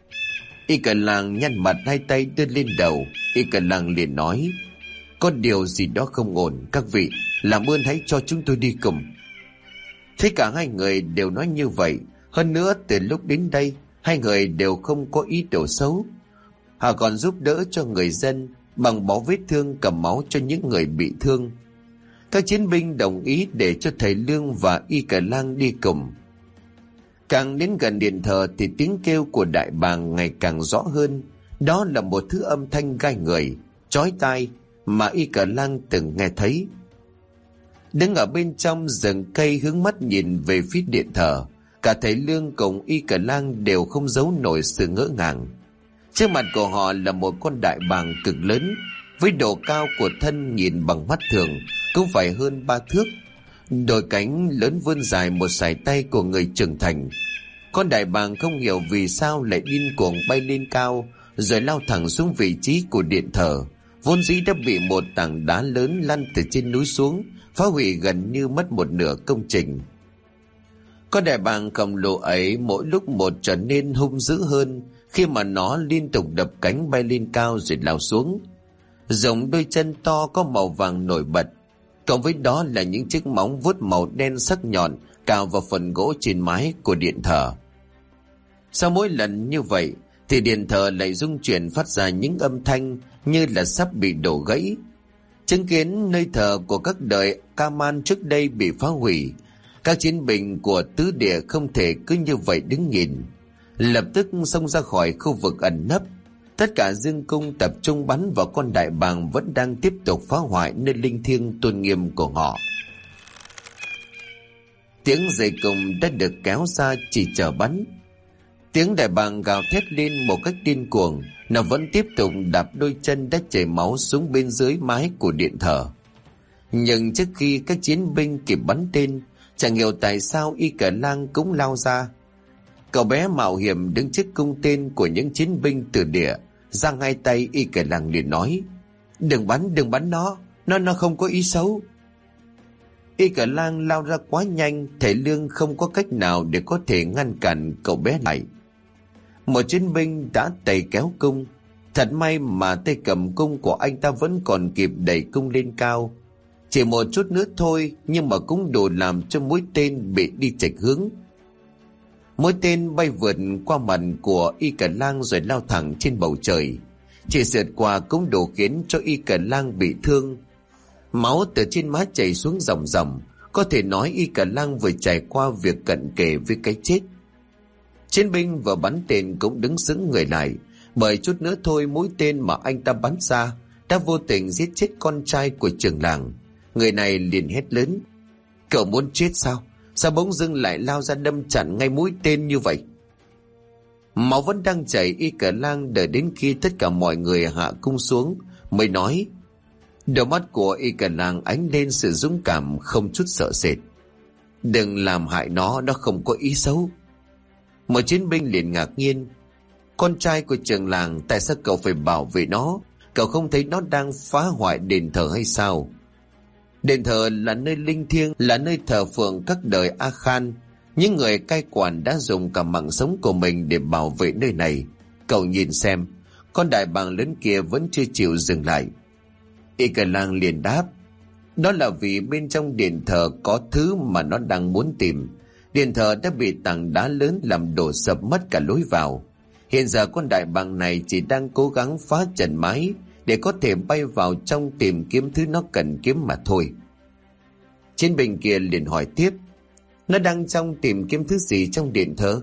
Y cả làng nhăn mặt, hai tay đưa lên đầu. Y cả làng liền nói: Có điều gì đó không ổn, các vị làm ơn hãy cho chúng tôi đi cùng. Thế cả hai người đều nói như vậy. Hơn nữa từ lúc đến đây, hai người đều không có ý đồ xấu. Họ còn giúp đỡ cho người dân, bằng bó vết thương, cầm máu cho những người bị thương. Các chiến binh đồng ý để cho thầy Lương và Y cả lang đi cùng. Càng đến gần điện thờ thì tiếng kêu của đại bàng ngày càng rõ hơn. Đó là một thứ âm thanh gai người, chói tai mà Y cả lang từng nghe thấy. Đứng ở bên trong rừng cây hướng mắt nhìn về phía điện thờ, cả thầy Lương cùng Y cả lang đều không giấu nổi sự ngỡ ngàng. Trước mặt của họ là một con đại bàng cực lớn, với độ cao của thân nhìn bằng mắt thường cũng phải hơn 3 thước. Đôi cánh lớn vươn dài một sải tay của người trưởng thành. Con đại bàng không hiểu vì sao lại điên cuồng bay lên cao, rồi lao thẳng xuống vị trí của điện thờ, vốn dĩ đã bị một tảng đá lớn lăn từ trên núi xuống, phá hủy gần như mất một nửa công trình. Con đại bàng khổng lồ ấy mỗi lúc một trở nên hung dữ hơn, khi mà nó liên tục đập cánh bay lên cao rồi lao xuống. Rồng đôi chân to có màu vàng nổi bật, cộng với đó là những chiếc móng vuốt màu đen sắc nhọn cào vào phần gỗ trên mái của điện thờ. Sau mỗi lần như vậy thì điện thờ lại rung chuyển, phát ra những âm thanh như là sắp bị đổ gãy. Chứng kiến nơi thờ của các đời Ca-man trước đây bị phá hủy, các chiến binh của tứ địa không thể cứ như vậy đứng nhìn, lập tức xông ra khỏi khu vực ẩn nấp. Tất cả dương cung tập trung bắn vào con đại bàng vẫn đang tiếp tục phá hoại nơi linh thiêng tôn nghiêm của họ. Tiếng dây cung đã được kéo ra chỉ chờ bắn. Tiếng đại bàng gào thét lên một cách điên cuồng, nó vẫn tiếp tục đạp đôi chân đã chảy máu xuống bên dưới mái của điện thờ. Nhưng trước khi các chiến binh kịp bắn tên, chẳng hiểu tại sao Y cả lang cũng lao ra. Cậu bé mạo hiểm đứng trước cung tên của những chiến binh từ địa, giang hai tay. Y cả lang liền nói: Đừng bắn nó không có ý xấu. Y Cả Lang lao ra quá nhanh, thầy Lương không có cách nào để có thể ngăn cản cậu bé lại. Một chiến binh đã tay kéo cung. Thật may mà tay cầm cung của anh ta vẫn còn kịp đẩy cung lên cao. Chỉ một chút nữa thôi, nhưng mà cũng đủ làm cho mũi tên bị đi chệch hướng. Mũi tên bay vượt qua mặt của Y Cả Lang rồi lao thẳng trên bầu trời. Chỉ sượt qua cũng đủ khiến cho Y Cả Lang bị thương. Máu từ trên má chảy xuống ròng ròng. Có thể nói Y Cả Lang vừa trải qua việc cận kề với cái chết. Chiến binh vừa bắn tên cũng đứng sững người lại, bởi chút nữa thôi mũi tên mà anh ta bắn ra đã vô tình giết chết con trai của trưởng làng. Người này liền hét lớn: cậu muốn chết sao? Sao bỗng dưng lại lao ra đâm chặn ngay mũi tên như vậy? Máu vẫn đang chảy. Y Cả Lang đợi đến khi tất cả mọi người hạ cung xuống mới nói. Đôi mắt của Y Cả Lang ánh lên sự dũng cảm không chút sợ sệt. Đừng làm hại nó không có ý xấu. Một chiến binh liền ngạc nhiên: con trai của trưởng làng, tại sao cậu phải bảo vệ nó? Cậu không thấy nó đang phá hoại đền thờ hay sao? Đền thờ là nơi linh thiêng, là nơi thờ phượng các đời A Khan. Những người cai quản đã dùng cả mạng sống của mình để bảo vệ nơi này. Cậu nhìn xem, con đại bàng lớn kia vẫn chưa chịu dừng lại. Y Cả Lang liền đáp: đó là vì bên trong đền thờ có thứ mà nó đang muốn tìm. Đền thờ đã bị tảng đá lớn làm đổ sập mất cả lối vào. Hiện giờ con đại bàng này chỉ đang cố gắng phá trần mái để có thể bay vào trong tìm kiếm thứ nó cần kiếm mà thôi. Chiến binh kia liền hỏi tiếp: nó đang trong tìm kiếm thứ gì trong điện thờ?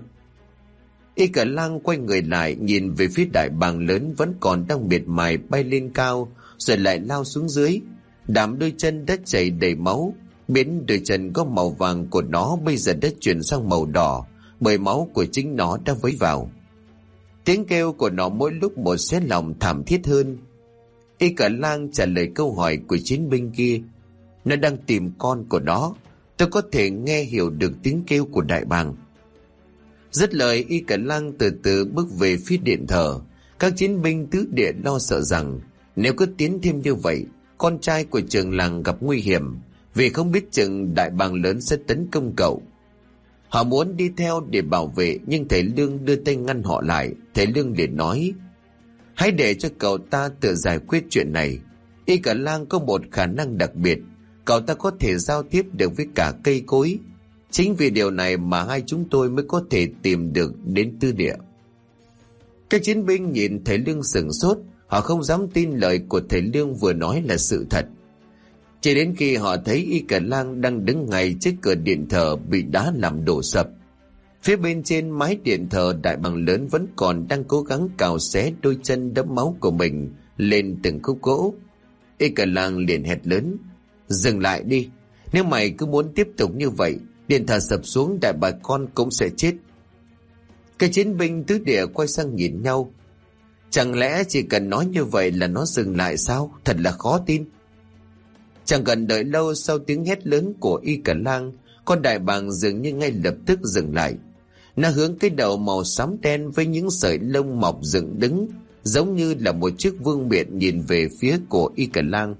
Y Cả Lang quay người lại nhìn về phía đại bàng lớn vẫn còn đang miệt mài bay lên cao rồi lại lao xuống dưới. Đám đôi chân đã chảy đầy máu, biến đôi chân có màu vàng của nó bây giờ đã chuyển sang màu đỏ bởi máu của chính nó đã vấy vào. Tiếng kêu của nó mỗi lúc một xé lòng thảm thiết hơn. Y Cả Lang trả lời câu hỏi của chiến binh kia: nó đang tìm con của nó. Tôi có thể nghe hiểu được tiếng kêu của đại bàng. Dứt lời, Y Cả Lang từ từ bước về phía điện thờ. Các chiến binh tứ địa lo sợ rằng nếu cứ tiến thêm như vậy, con trai của trưởng làng gặp nguy hiểm, vì không biết chừng đại bàng lớn sẽ tấn công cậu. Họ muốn đi theo để bảo vệ, nhưng thầy Lương đưa tay ngăn họ lại. Thầy Lương liền nói: hãy để cho cậu ta tự giải quyết chuyện này. Y Cả Lang có một khả năng đặc biệt, cậu ta có thể giao tiếp được với cả cây cối. Chính vì điều này mà hai chúng tôi mới có thể tìm được đến tư địa. Các chiến binh nhìn thầy Lương sửng sốt. Họ không dám tin lời của thầy Lương vừa nói là sự thật. Chỉ đến khi họ thấy Y Cả Lang đang đứng ngay trước cửa điện thờ bị đá làm đổ sập. Phía bên trên mái điện thờ, đại bàng lớn vẫn còn đang cố gắng cào xé đôi chân đẫm máu của mình lên từng khúc gỗ. Y Cả Lang liền hét lớn: dừng lại đi. Nếu mày cứ muốn tiếp tục như vậy, điện thờ sập xuống đại bà con cũng sẽ chết. Các chiến binh tứ địa quay sang nhìn nhau. Chẳng lẽ chỉ cần nói như vậy là nó dừng lại sao? Thật là khó tin. Chẳng cần đợi lâu, sau tiếng hét lớn của Y Cả Lang, con đại bàng dường như ngay lập tức dừng lại. Nó hướng cái đầu màu xám đen với những sợi lông mọc dựng đứng, giống như là một chiếc vương miện nhìn về phía của Y Cả Lang.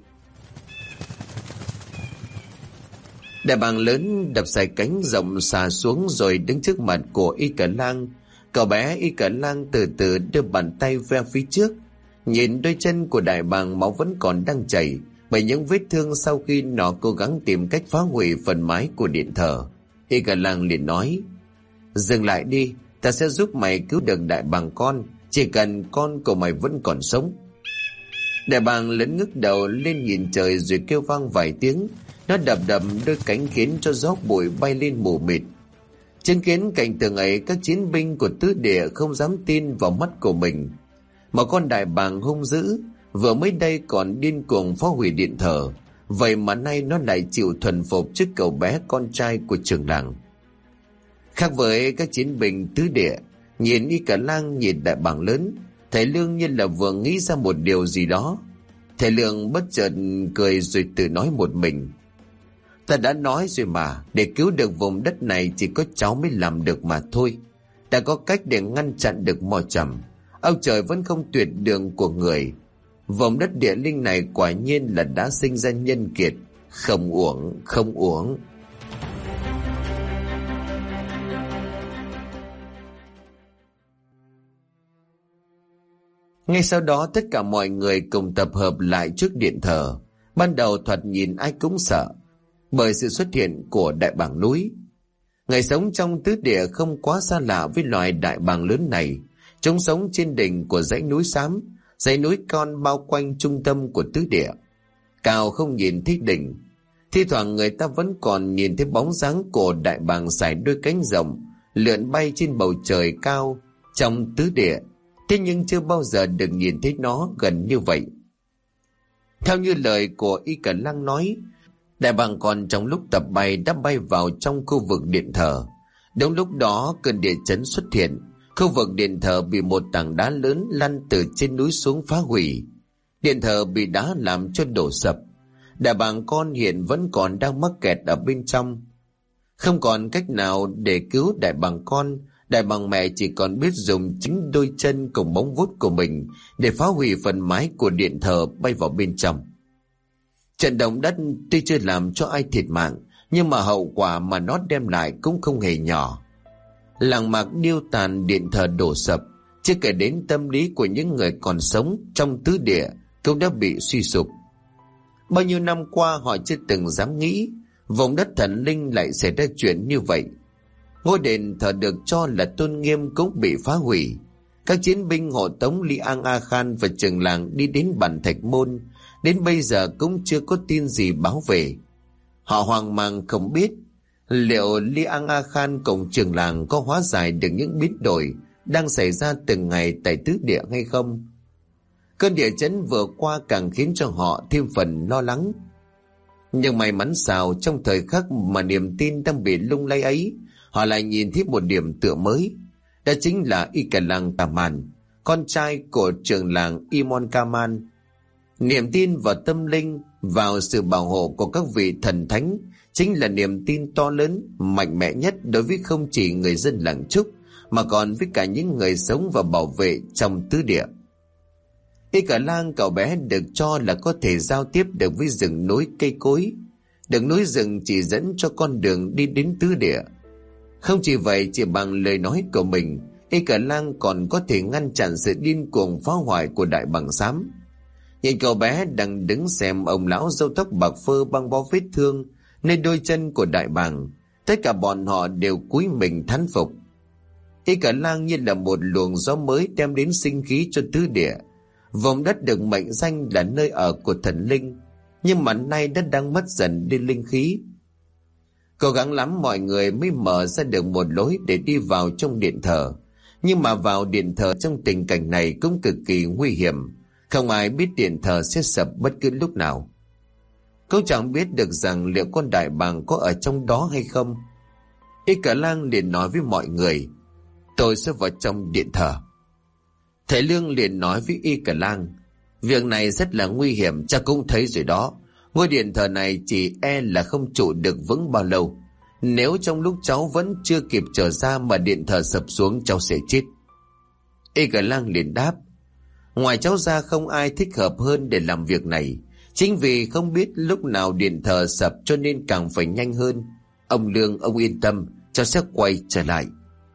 Đại bàng lớn đập sải cánh rộng xà xuống rồi đứng trước mặt của Y Cả Lang. Cậu bé Y Cả Lang từ từ đưa bàn tay ve phía trước. Nhìn đôi chân của đại bàng, máu vẫn còn đang chảy bởi những vết thương sau khi nó cố gắng tìm cách phá hủy phần mái của điện thờ. Y Cả Lang liền nói: dừng lại đi, ta sẽ giúp mày cứu được đại bàng con, chỉ cần con của mày vẫn còn sống. Đại bàng lớn ngước đầu lên nhìn trời rồi kêu vang vài tiếng. Nó đập đập đôi cánh khiến cho gió bụi bay lên mù mịt. Chứng kiến cảnh tượng ấy, các chiến binh của tứ địa không dám tin vào mắt của mình. Một con đại bàng hung dữ, vừa mới đây còn điên cuồng phá hủy điện thờ, vậy mà nay nó lại chịu thuần phục trước cậu bé con trai của trưởng làng. Khác với các chiến binh tứ địa, nhìn Y Cả Lang, nhìn đại bàng lớn, thầy Lương như là vừa nghĩ ra một điều gì đó. Thầy Lương bất chợt cười rồi tự nói một mình: ta đã nói rồi mà, để cứu được vùng đất này chỉ có cháu mới làm được mà thôi. Đã có cách để ngăn chặn được mò trầm. Ông trời vẫn không tuyệt đường của người. Vùng đất địa linh này quả nhiên là đã sinh ra nhân kiệt. Không uổng, không uổng. Ngay sau đó tất cả mọi người cùng tập hợp lại trước điện thờ. Ban đầu thoạt nhìn ai cũng sợ bởi sự xuất hiện của đại bàng núi. Người sống trong tứ địa không quá xa lạ với loài đại bàng lớn này. Chúng sống trên đỉnh của dãy núi xám, dãy núi con bao quanh trung tâm của tứ địa. Cao không nhìn thấy đỉnh. Thi thoảng người ta vẫn còn nhìn thấy bóng dáng của đại bàng sải đôi cánh rộng lượn bay trên bầu trời cao trong tứ địa. Thế nhưng chưa bao giờ được nhìn thấy nó gần như vậy. Theo như lời của Y Cẩn Lăng nói, đại bàng còn trong lúc tập bay đã bay vào trong khu vực điện thờ. Đúng lúc đó cơn địa chấn xuất hiện. Khu vực điện thờ bị một tảng đá lớn lăn từ trên núi xuống phá hủy. Điện thờ bị đá làm cho đổ sập. Đại bàng con hiện vẫn còn đang mắc kẹt ở bên trong. Không còn cách nào để cứu đại bàng con. Đại bàng mẹ chỉ còn biết dùng chính đôi chân cùng móng vuốt của mình để phá hủy phần mái của điện thờ bay vào bên trong. Trận động đất tuy chưa làm cho ai thiệt mạng, nhưng mà hậu quả mà nó đem lại cũng không hề nhỏ. Làng mạc điêu tàn, điện thờ đổ sập, chưa kể đến tâm lý của những người còn sống trong tứ địa cũng đã bị suy sụp. Bao nhiêu năm qua họ chưa từng dám nghĩ vùng đất thần linh lại xảy ra chuyện như vậy. Ngôi đền thờ được cho là tôn nghiêm cũng bị phá hủy. Các chiến binh hộ tống Li An A Khan và trường làng đi đến Bản Thạch Môn, đến bây giờ cũng chưa có tin gì báo về. Họ hoang mang không biết liệu Li An A Khan cùng trường làng có hóa giải được những biến đổi đang xảy ra từng ngày tại tứ địa hay không. Cơn địa chấn vừa qua càng khiến cho họ thêm phần lo lắng. Nhưng may mắn sao trong thời khắc mà niềm tin đang bị lung lay ấy, họ lại nhìn thấy một điểm tựa mới. Đó chính là Y Cẩn Lăng Taman, con trai của trưởng làng Imon Kaman. Niềm tin vào tâm linh, vào sự bảo hộ của các vị thần thánh chính là niềm tin to lớn, mạnh mẽ nhất đối với không chỉ người dân làng Trúc mà còn với cả những người sống và bảo vệ trong tứ địa. Y Cẩn Lăng cậu bé được cho là có thể giao tiếp được với rừng núi cây cối. Đường núi rừng chỉ dẫn cho con đường đi đến tứ địa. Không chỉ vậy, chỉ bằng lời nói của mình, Y Cẩn Lăng còn có thể ngăn chặn sự điên cuồng phá hoại của đại bàng xám. Nhìn cậu bé đang đứng xem ông lão râu tóc bạc phơ băng bó vết thương nơi đôi chân của đại bàng, tất cả bọn họ đều cúi mình thán phục. Y Cẩn Lăng như là một luồng gió mới đem đến sinh khí cho tứ địa. Vùng đất được mệnh danh là nơi ở của thần linh, nhưng mà nay đất đang mất dần đi linh khí. Cố gắng lắm mọi người mới mở ra được một lối để đi vào trong điện thờ. Nhưng mà vào điện thờ trong tình cảnh này cũng cực kỳ nguy hiểm. Không ai biết điện thờ sẽ sập bất cứ lúc nào. Cũng chẳng biết được rằng liệu con đại bàng có ở trong đó hay không. Y Cẩn Lăng liền nói với mọi người, tôi sẽ vào trong điện thờ. Thầy Lương liền nói với Y Cẩn Lăng, việc này rất là nguy hiểm, cha cũng thấy rồi đó. Ngôi điện thờ này chỉ e là không trụ được vững bao lâu. Nếu trong lúc cháu vẫn chưa kịp trở ra mà điện thờ sập xuống, cháu sẽ chết. Y Cẩn Lăng liền đáp, ngoài cháu ra không ai thích hợp hơn để làm việc này. Chính vì không biết lúc nào điện thờ sập cho nên càng phải nhanh hơn. Ông Lương, ông yên tâm, cháu sẽ quay trở lại.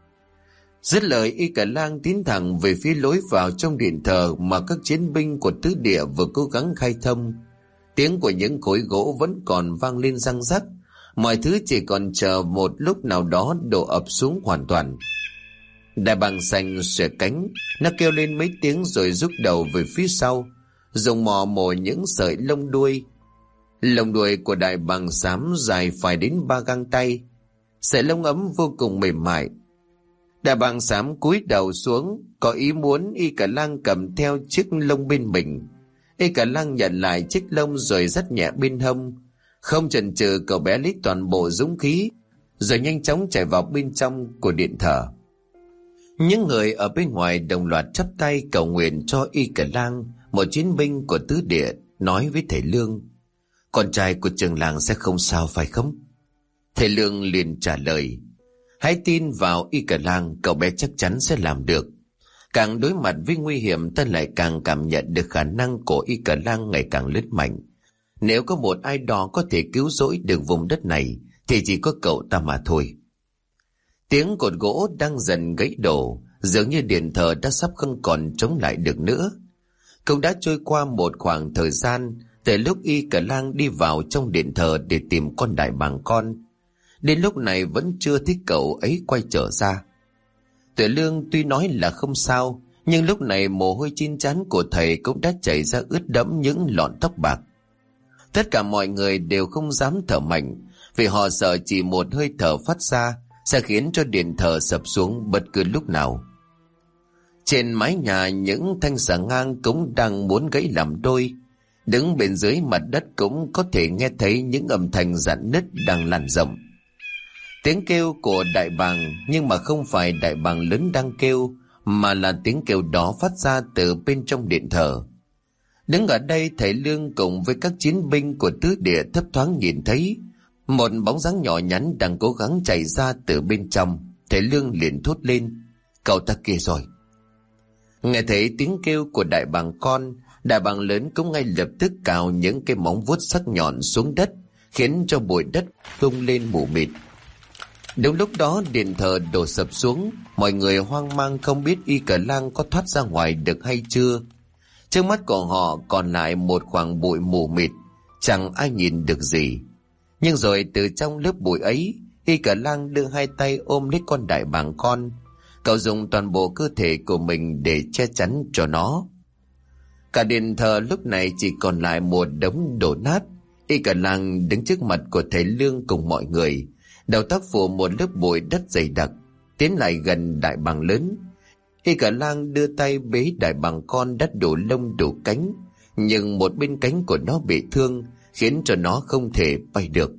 Dứt lời, Y Cẩn Lăng tiến thẳng về phía lối vào trong điện thờ mà các chiến binh của tứ địa vừa cố gắng khai thông. Tiếng của những khối gỗ vẫn còn vang lên răng rắc. Mọi thứ chỉ còn chờ một lúc nào đó đổ ập xuống hoàn toàn. Đại bàng xanh xòe cánh, nó kêu lên mấy tiếng rồi rút đầu về phía sau, dùng mỏ mồi những sợi lông đuôi. Lông đuôi của đại bàng xám dài phải đến 3 găng tay, sợi lông ấm vô cùng mềm mại. Đại bàng xám cúi đầu xuống, có ý muốn Y Cẩn Lăng cầm theo chiếc lông bên mình. Y Cẩn Lăng nhận lại chiếc lông rồi dắt nhẹ bên hông. Không chần chừ, cậu bé lấy toàn bộ dũng khí rồi nhanh chóng chạy vào bên trong của điện thờ. Những người ở bên ngoài đồng loạt chắp tay cầu nguyện cho Y Cẩn Lăng. Một chiến binh của tứ địa nói với thầy Lương, con trai của trường làng sẽ không sao phải không? Thầy Lương liền trả lời, hãy tin vào Y Cẩn Lăng, cậu bé chắc chắn sẽ làm được. Càng đối mặt với nguy hiểm, ta lại càng cảm nhận được khả năng của Y Cờ Lang ngày càng lớn mạnh. Nếu có một ai đó có thể cứu rỗi được vùng đất này thì chỉ có cậu ta mà thôi. Tiếng cột gỗ đang dần gãy đổ, dường như điện thờ đã sắp không còn chống lại được nữa. Cũng đã trôi qua một khoảng thời gian từ lúc Y Cờ Lang đi vào trong điện thờ để tìm con đại bàng con. Đến lúc này vẫn chưa thấy cậu ấy quay trở ra. Tuệ Lương tuy nói là không sao, nhưng lúc này mồ hôi trên trán của thầy cũng đã chảy ra ướt đẫm những lọn tóc bạc. Tất cả mọi người đều không dám thở mạnh, vì họ sợ chỉ một hơi thở phát ra sẽ khiến cho điện thờ sập xuống bất cứ lúc nào. Trên mái nhà, những thanh xà ngang cũng đang muốn gãy làm đôi. Đứng bên dưới mặt đất cũng có thể nghe thấy những âm thanh rạn nứt đang lan rộng. Tiếng kêu của đại bàng, nhưng mà không phải đại bàng lớn đang kêu, mà là tiếng kêu đó phát ra từ bên trong điện thờ. Đứng ở đây, thầy Lương cùng với các chiến binh của tứ địa thấp thoáng nhìn thấy một bóng dáng nhỏ nhắn đang cố gắng chạy ra từ bên trong. Thầy Lương liền thốt lên: "Cậu ta kia rồi!" Nghe thấy tiếng kêu của đại bàng con, đại bàng lớn cũng ngay lập tức cào những cái móng vuốt sắc nhọn xuống đất, khiến cho bụi đất tung lên mù mịt. Đúng lúc đó, điện thờ đổ sập xuống, mọi người hoang mang không biết Y Cờ Lang có thoát ra ngoài được hay chưa. Trước mắt của họ còn lại một khoảng bụi mù mịt, chẳng ai nhìn được gì. Nhưng rồi từ trong lớp bụi ấy, Y Cờ Lang đưa hai tay ôm lấy con đại bàng con. Cậu dùng toàn bộ cơ thể của mình để che chắn cho nó. Cả điện thờ lúc này chỉ còn lại một đống đổ nát. Y Cờ Lang đứng trước mặt của thầy Lương cùng mọi người, đầu tóc phủ một lớp bụi đất dày đặc, tiến lại gần đại bàng lớn. Y Cờ Lang đưa tay bế đại bàng con đã đủ lông đủ cánh, nhưng một bên cánh của nó bị thương, khiến cho nó không thể bay được.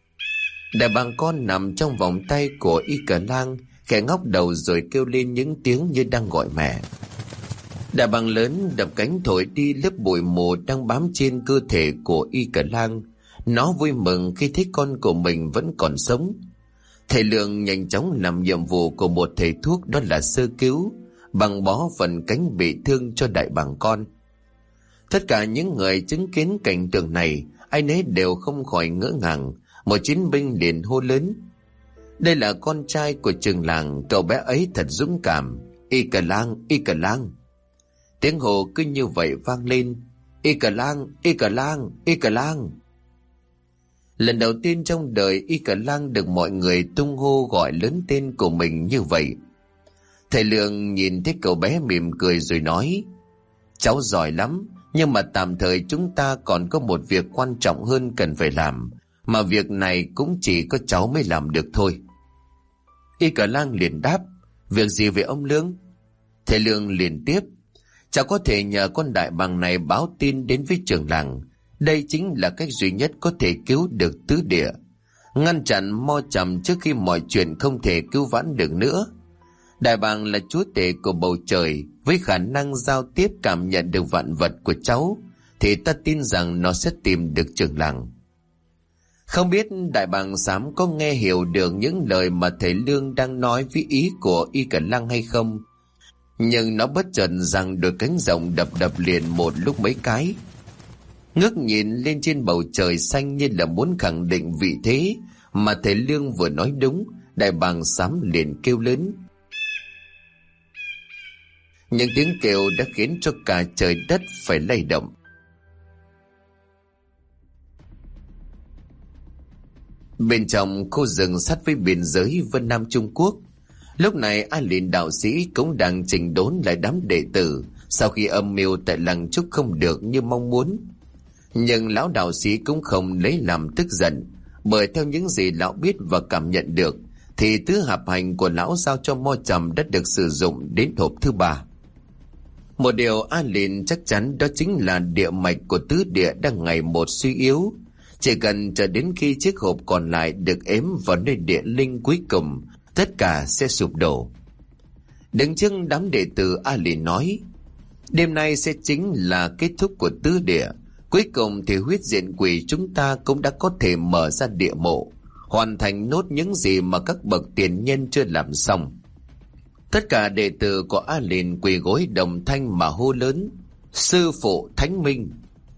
Đại bàng con nằm trong vòng tay của Y Cờ Lang, khẽ ngóc đầu rồi kêu lên những tiếng như đang gọi mẹ. Đại bàng lớn đập cánh thổi đi lớp bụi mù đang bám trên cơ thể của Y Cờ Lang. Nó vui mừng khi thấy con của mình vẫn còn sống. Thầy Lương nhanh chóng làm nhiệm vụ của một thầy thuốc, đó là sơ cứu, băng bó phần cánh bị thương cho đại bàng con. Tất cả những người chứng kiến cảnh tượng này, ai nấy đều không khỏi ngỡ ngàng. Một chiến binh liền hô lớn: "Đây là con trai của trường làng, cậu bé ấy thật dũng cảm. Y Cờ Lang, Y Cờ Lang!" Tiếng hô cứ như vậy vang lên: "Y Cờ Lang, Y Cờ Lang, Y Cờ Lang!" Lần đầu tiên trong đời, Y Cờ Lang được mọi người tung hô gọi lớn tên của mình như vậy. Thầy Lương nhìn thấy cậu bé mỉm cười rồi nói: "Cháu giỏi lắm, nhưng mà tạm thời chúng ta còn có một việc quan trọng hơn cần phải làm, mà việc này cũng chỉ có cháu mới làm được thôi." Y Cờ Lang liền đáp: "Việc gì vậy ông Lương?" Thầy Lương liền tiếp: "Cháu có thể nhờ con đại bàng này báo tin đến với trưởng làng. Đây chính là cách duy nhất có thể cứu được tứ địa, ngăn chặn Mo Trầm trước khi mọi chuyện không thể cứu vãn được nữa. Đại bàng là chúa tể của bầu trời, với khả năng giao tiếp cảm nhận được vạn vật của cháu, thì ta tin rằng nó sẽ tìm được trưởng làng." Không biết đại bàng xám có nghe hiểu được những lời mà thầy Lương đang nói với ý của Y Cờ Lang hay không, nhưng nó bất chợt giằng đôi cánh rộng đập đập liền một lúc mấy cái, ngước nhìn lên trên bầu trời xanh như là muốn khẳng định vị thế mà thầy Lương vừa nói đúng. Đại bàng xám liền kêu lớn. Những tiếng kêu đã khiến cho cả trời đất phải lay động. Bên trong khu rừng sát với biên giới Vân Nam Trung Quốc, lúc này A Lìn đạo sĩ cũng đang chỉnh đốn lại đám đệ tử sau khi âm mưu tại làng Trúc không được như mong muốn. Nhưng lão đạo sĩ cũng không lấy làm tức giận, bởi theo những gì lão biết và cảm nhận được thì tứ hạp hành của lão giao cho Mo Trầm đã được sử dụng đến hộp thứ 3. Một điều A Lìn chắc chắn đó chính là địa mạch của tứ địa đang ngày một suy yếu. Chỉ cần chờ đến khi chiếc hộp còn lại được ếm vào nơi địa linh cuối cùng, tất cả sẽ sụp đổ. Đứng trước đám đệ tử, A Lìn nói: "Đêm nay sẽ chính là kết thúc của tứ địa. Cuối cùng thì huyết diện quỷ chúng ta cũng đã có thể mở ra địa mộ, hoàn thành nốt những gì mà các bậc tiền nhân chưa làm xong. Tất cả đệ tử của A Lìn quỳ gối đồng thanh mà hô lớn: Sư phụ Thánh Minh.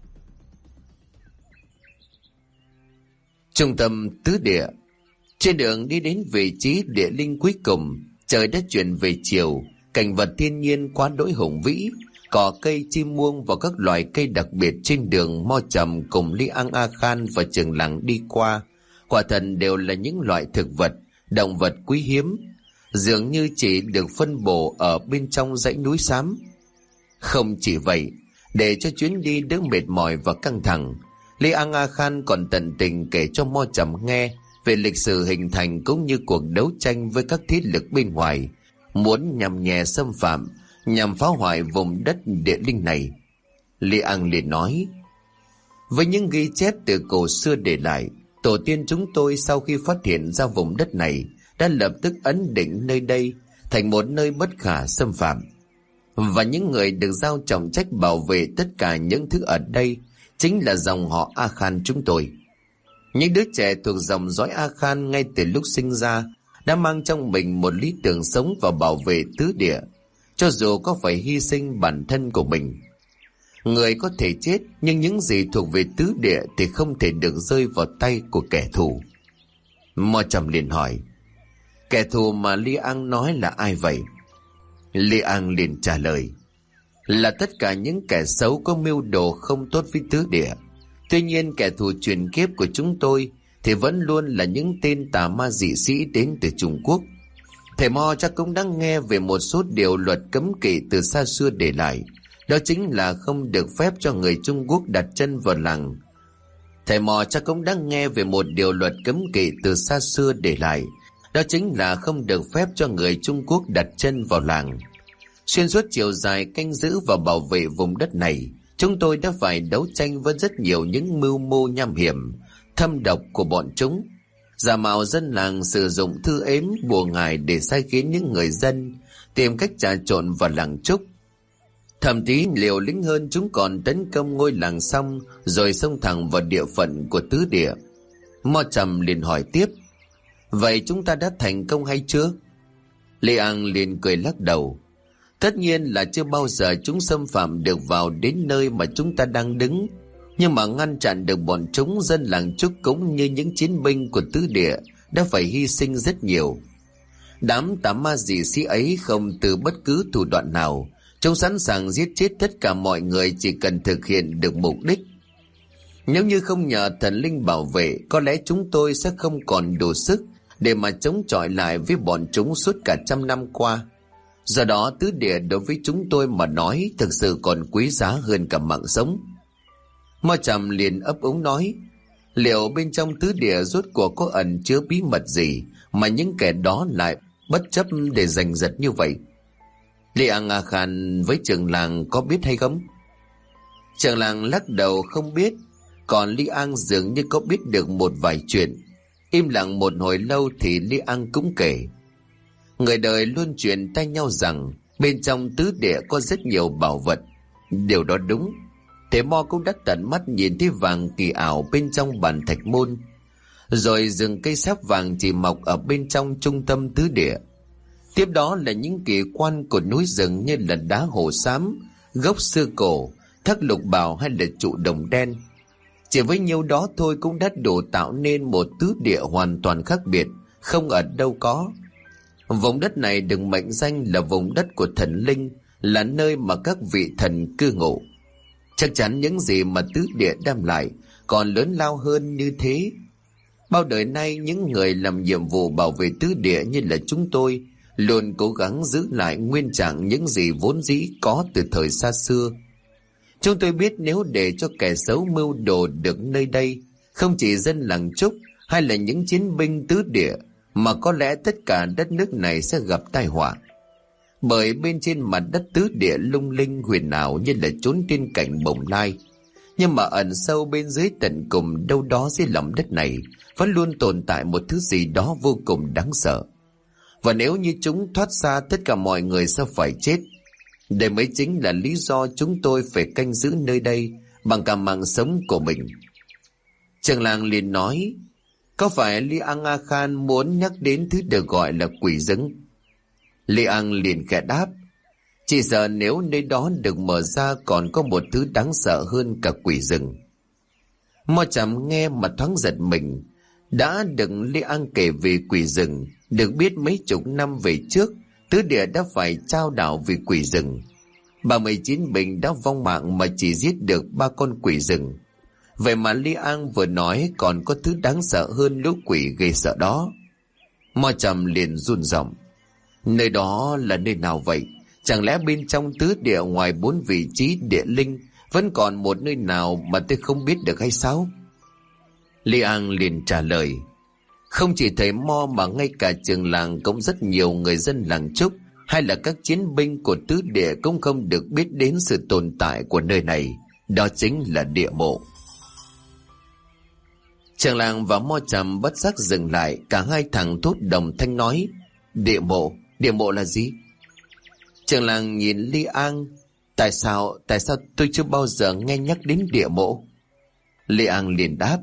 Trung tâm tứ địa. Trên đường đi đến vị trí địa linh cuối cùng, trời đã chuyển về chiều, cảnh vật thiên nhiên quá đỗi hùng vĩ, cỏ cây chim muông và các loài cây đặc biệt trên đường Mo Trầm cùng Li Ang A Khan và Trường Làng đi qua, quả thật đều là những loại thực vật, động vật quý hiếm, dường như chỉ được phân bổ ở bên trong dãy núi xám. Không chỉ vậy, để cho chuyến đi đỡ mệt mỏi và căng thẳng, Li Ang A Khan còn tận tình kể cho Mo Trầm nghe về lịch sử hình thành cũng như cuộc đấu tranh với các thế lực bên ngoài, muốn nhằm nhẹ xâm phạm, nhằm phá hoại vùng đất địa linh này. Li Ang liền nói: với những ghi chép từ cổ xưa để lại, tổ tiên chúng tôi sau khi phát hiện ra vùng đất này đã lập tức ấn định nơi đây thành một nơi bất khả xâm phạm, và những người được giao trọng trách bảo vệ tất cả những thứ ở đây chính là dòng họ A Khan chúng tôi. Những đứa trẻ thuộc dòng dõi A Khan ngay từ lúc sinh ra đã mang trong mình một lý tưởng sống và bảo vệ tứ địa, cho dù có phải hy sinh bản thân của mình. Người có thể chết, nhưng những gì thuộc về tứ địa thì không thể được rơi vào tay của kẻ thù. Mo Trầm liền hỏi: kẻ thù mà Li Ang nói là ai vậy? Li Ang liền trả lời: là tất cả những kẻ xấu có mưu đồ không tốt với tứ địa. Tuy nhiên kẻ thù truyền kiếp của chúng tôi thì vẫn luôn là những tên tà ma dị sĩ đến từ Trung Quốc. Thầy Mo chắc cũng đã nghe về một số điều luật cấm kỵ từ xa xưa để lại. Đó chính là không được phép cho người Trung Quốc đặt chân vào làng. Thầy Mo chắc cũng đã nghe về một điều luật cấm kỵ từ xa xưa để lại. Đó chính là không được phép cho người Trung Quốc đặt chân vào làng. Xuyên suốt chiều dài canh giữ và bảo vệ vùng đất này, chúng tôi đã phải đấu tranh với rất nhiều những mưu mô nham hiểm, thâm độc của bọn chúng. Giả mạo dân làng sử dụng thư ếm bùa ngải để sai khiến những người dân, tìm cách trà trộn vào làng trúc. Thậm chí liều lĩnh hơn, chúng còn tấn công ngôi làng xong rồi xông thẳng vào địa phận của tứ địa. Mo Trầm liền hỏi tiếp: vậy chúng ta đã thành công hay chưa? Li Ang liền cười lắc đầu: tất nhiên là chưa bao giờ chúng xâm phạm được vào đến nơi mà chúng ta đang đứng, nhưng mà ngăn chặn được bọn chúng, dân làng trúc cũng như những chiến binh của tứ địa đã phải hy sinh rất nhiều. Đám tà ma dị sĩ ấy không từ bất cứ thủ đoạn nào, chúng sẵn sàng giết chết tất cả mọi người chỉ cần thực hiện được mục đích. Nếu như không nhờ thần linh bảo vệ, có lẽ chúng tôi sẽ không còn đủ sức để mà chống chọi lại với bọn chúng suốt cả trăm năm qua. Do đó tứ địa đối với chúng tôi mà nói thực sự còn quý giá hơn cả mạng sống. Mo Trầm liền ấp úng nói: liệu bên trong tứ địa rốt cuộc có ẩn chứa bí mật gì mà những kẻ đó lại bất chấp để giành giật như vậy? Li Ang A Khan với Trường Làng có biết hay không? Trường Làng lắc đầu không biết, còn Li Ang dường như có biết được một vài chuyện. Im lặng một hồi lâu thì Li Ang cũng kể: người đời luôn truyền tay nhau rằng bên trong tứ địa có rất nhiều bảo vật. Điều đó đúng. Thầy Mo cũng đã tận mắt nhìn thấy vàng kỳ ảo bên trong bàn thạch môn, rồi rừng cây sáp vàng chỉ mọc ở bên trong trung tâm tứ địa. Tiếp đó là những kỳ quan của núi rừng như là đá hồ xám, gốc xưa cổ, thác lục bào hay là trụ đồng đen. Chỉ với nhiêu đó thôi cũng đã đủ tạo nên một tứ địa hoàn toàn khác biệt, không ở đâu có. Vùng đất này được mệnh danh là vùng đất của thần linh, là nơi mà các vị thần cư ngụ. Chắc chắn những gì mà tứ địa đem lại còn lớn lao hơn như thế. Bao đời nay những người làm nhiệm vụ bảo vệ tứ địa như là chúng tôi luôn cố gắng giữ lại nguyên trạng những gì vốn dĩ có từ thời xa xưa. Chúng tôi biết nếu để cho kẻ xấu mưu đồ được nơi đây, không chỉ dân làng trúc hay là những chiến binh tứ địa, mà có lẽ tất cả đất nước này sẽ gặp tai họa. Bởi bên trên mặt đất tứ địa lung linh huyền ảo như là chốn tiên cảnh bồng lai, nhưng mà ẩn sâu bên dưới tận cùng đâu đó dưới lòng đất này vẫn luôn tồn tại một thứ gì đó vô cùng đáng sợ. Và nếu như chúng thoát ra, tất cả mọi người sẽ phải chết. Đây mới chính là lý do chúng tôi phải canh giữ nơi đây bằng cả mạng sống của mình. Trường Làng liền nói: có phải Li Ang A Khan muốn nhắc đến thứ được gọi là quỷ dứng? Li An liền khẽ đáp: chỉ sợ nếu nơi đó được mở ra còn có một thứ đáng sợ hơn cả quỷ rừng. Mo Trầm nghe mà thoáng giật mình. Đã được Li An kể về quỷ rừng, được biết mấy chục năm về trước tứ địa đã phải trao đảo vì quỷ rừng. 39 bình đã vong mạng mà chỉ giết được 3 con quỷ rừng. Vậy mà Li An vừa nói còn có thứ đáng sợ hơn lũ quỷ ghê sợ đó. Mo Trầm liền run giọng: nơi đó là nơi nào vậy? Chẳng lẽ bên trong tứ địa ngoài 4 vị trí địa linh vẫn còn một nơi nào mà tôi không biết được hay sao? Li An liền trả lời: không chỉ thầy Mo mà ngay cả trường làng cũng rất nhiều người dân làng Trúc hay là các chiến binh của tứ địa cũng không được biết đến sự tồn tại của nơi này. Đó chính là địa mộ. Trường làng và Mo Trầm bất giác dừng lại. Cả hai thằng thốt đồng thanh nói: địa mộ là gì? Trường làng nhìn Li An: tại sao tôi chưa bao giờ nghe nhắc đến địa mộ? Li An liền đáp: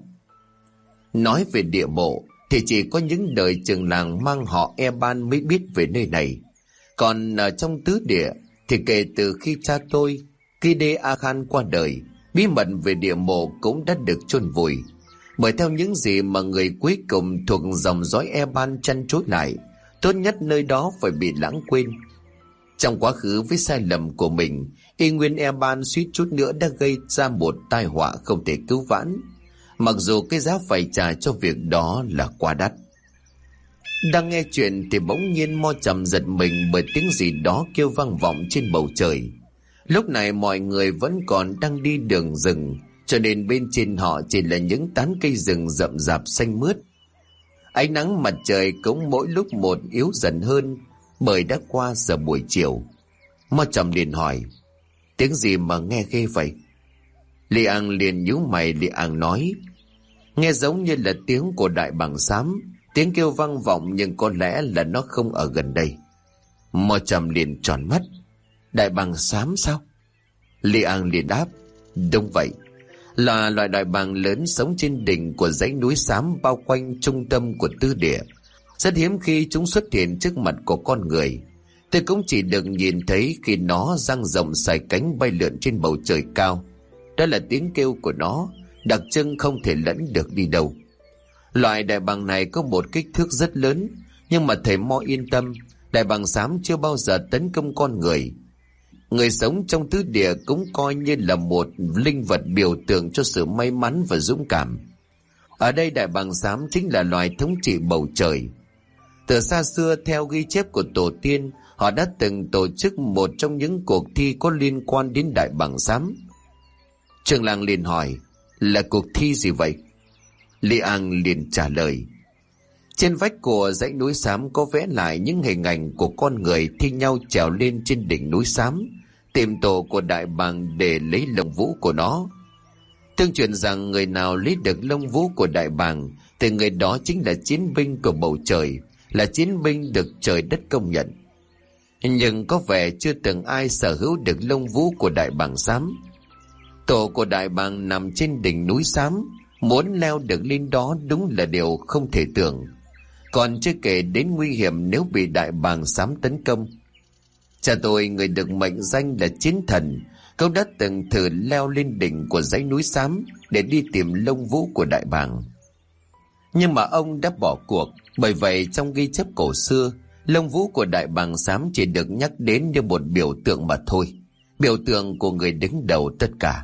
nói về địa mộ thì chỉ có những đời trường làng mang họ Eban mới biết về nơi này. Còn ở trong tứ địa thì kể từ khi cha tôi Kide A Khan qua đời, bí mật về địa mộ cũng đã được chôn vùi. Bởi theo những gì mà người cuối cùng thuộc dòng dõi Eban chăn trối lại, tốt nhất nơi đó phải bị lãng quên. Trong quá khứ với sai lầm của mình, y nguyên Eban suýt chút nữa đã gây ra một tai họa không thể cứu vãn, mặc dù cái giá phải trả cho việc đó là quá đắt. Đang nghe chuyện thì bỗng nhiên Mo Trầm giật mình bởi tiếng gì đó kêu vang vọng trên bầu trời. Lúc này mọi người vẫn còn đang đi đường rừng, cho nên bên trên họ chỉ là những tán cây rừng rậm rạp xanh mướt. Ánh nắng mặt trời cũng mỗi lúc một yếu dần hơn, bởi đã qua giờ buổi chiều. Mo Trầm liền hỏi: tiếng gì mà nghe ghê vậy? Li An liền nhíu mày. Li An nói: nghe giống như là tiếng của đại bàng xám. Tiếng kêu vang vọng nhưng có lẽ là nó không ở gần đây. Mo Trầm liền tròn mắt: đại bàng xám sao? Li An liền đáp: đúng vậy, là loại đại bàng lớn sống trên đỉnh của dãy núi xám bao quanh trung tâm của tứ địa. Rất hiếm khi chúng xuất hiện trước mặt của con người. Tôi cũng chỉ được nhìn thấy khi nó dang rộng sải cánh bay lượn trên bầu trời cao. Đó là tiếng kêu của nó, đặc trưng không thể lẫn được đi đâu. Loại đại bàng này có một kích thước rất lớn, nhưng mà thầy Mo yên tâm, đại bàng xám chưa bao giờ tấn công con người. Người sống trong tứ địa cũng coi như là một linh vật biểu tượng cho sự may mắn và dũng cảm. Ở đây đại bàng xám chính là loài thống trị bầu trời. Từ xa xưa, theo ghi chép của tổ tiên, họ đã từng tổ chức một trong những cuộc thi có liên quan đến đại bàng xám. Trường làng liền hỏi: là cuộc thi gì vậy? Li An liền trả lời: trên vách của dãy núi xám có vẽ lại những hình ảnh của con người thi nhau trèo lên trên đỉnh núi xám, tìm tổ của đại bàng để lấy lông vũ của nó. Tương truyền rằng người nào lấy được lông vũ của đại bàng thì người đó chính là chiến binh của bầu trời, là chiến binh được trời đất công nhận. Nhưng có vẻ chưa từng ai sở hữu được lông vũ của đại bàng xám. Tổ của đại bàng nằm trên đỉnh núi xám, muốn leo được lên đó đúng là điều không thể tưởng. Còn chưa kể đến nguy hiểm nếu bị đại bàng xám tấn công. Cha tôi, người được mệnh danh là chiến thần, cũng đã từng thử leo lên đỉnh của dãy núi xám để đi tìm lông vũ của đại bàng. Nhưng mà ông đã bỏ cuộc, bởi vậy trong ghi chép cổ xưa, lông vũ của đại bàng xám chỉ được nhắc đến như một biểu tượng mà thôi, biểu tượng của người đứng đầu tất cả.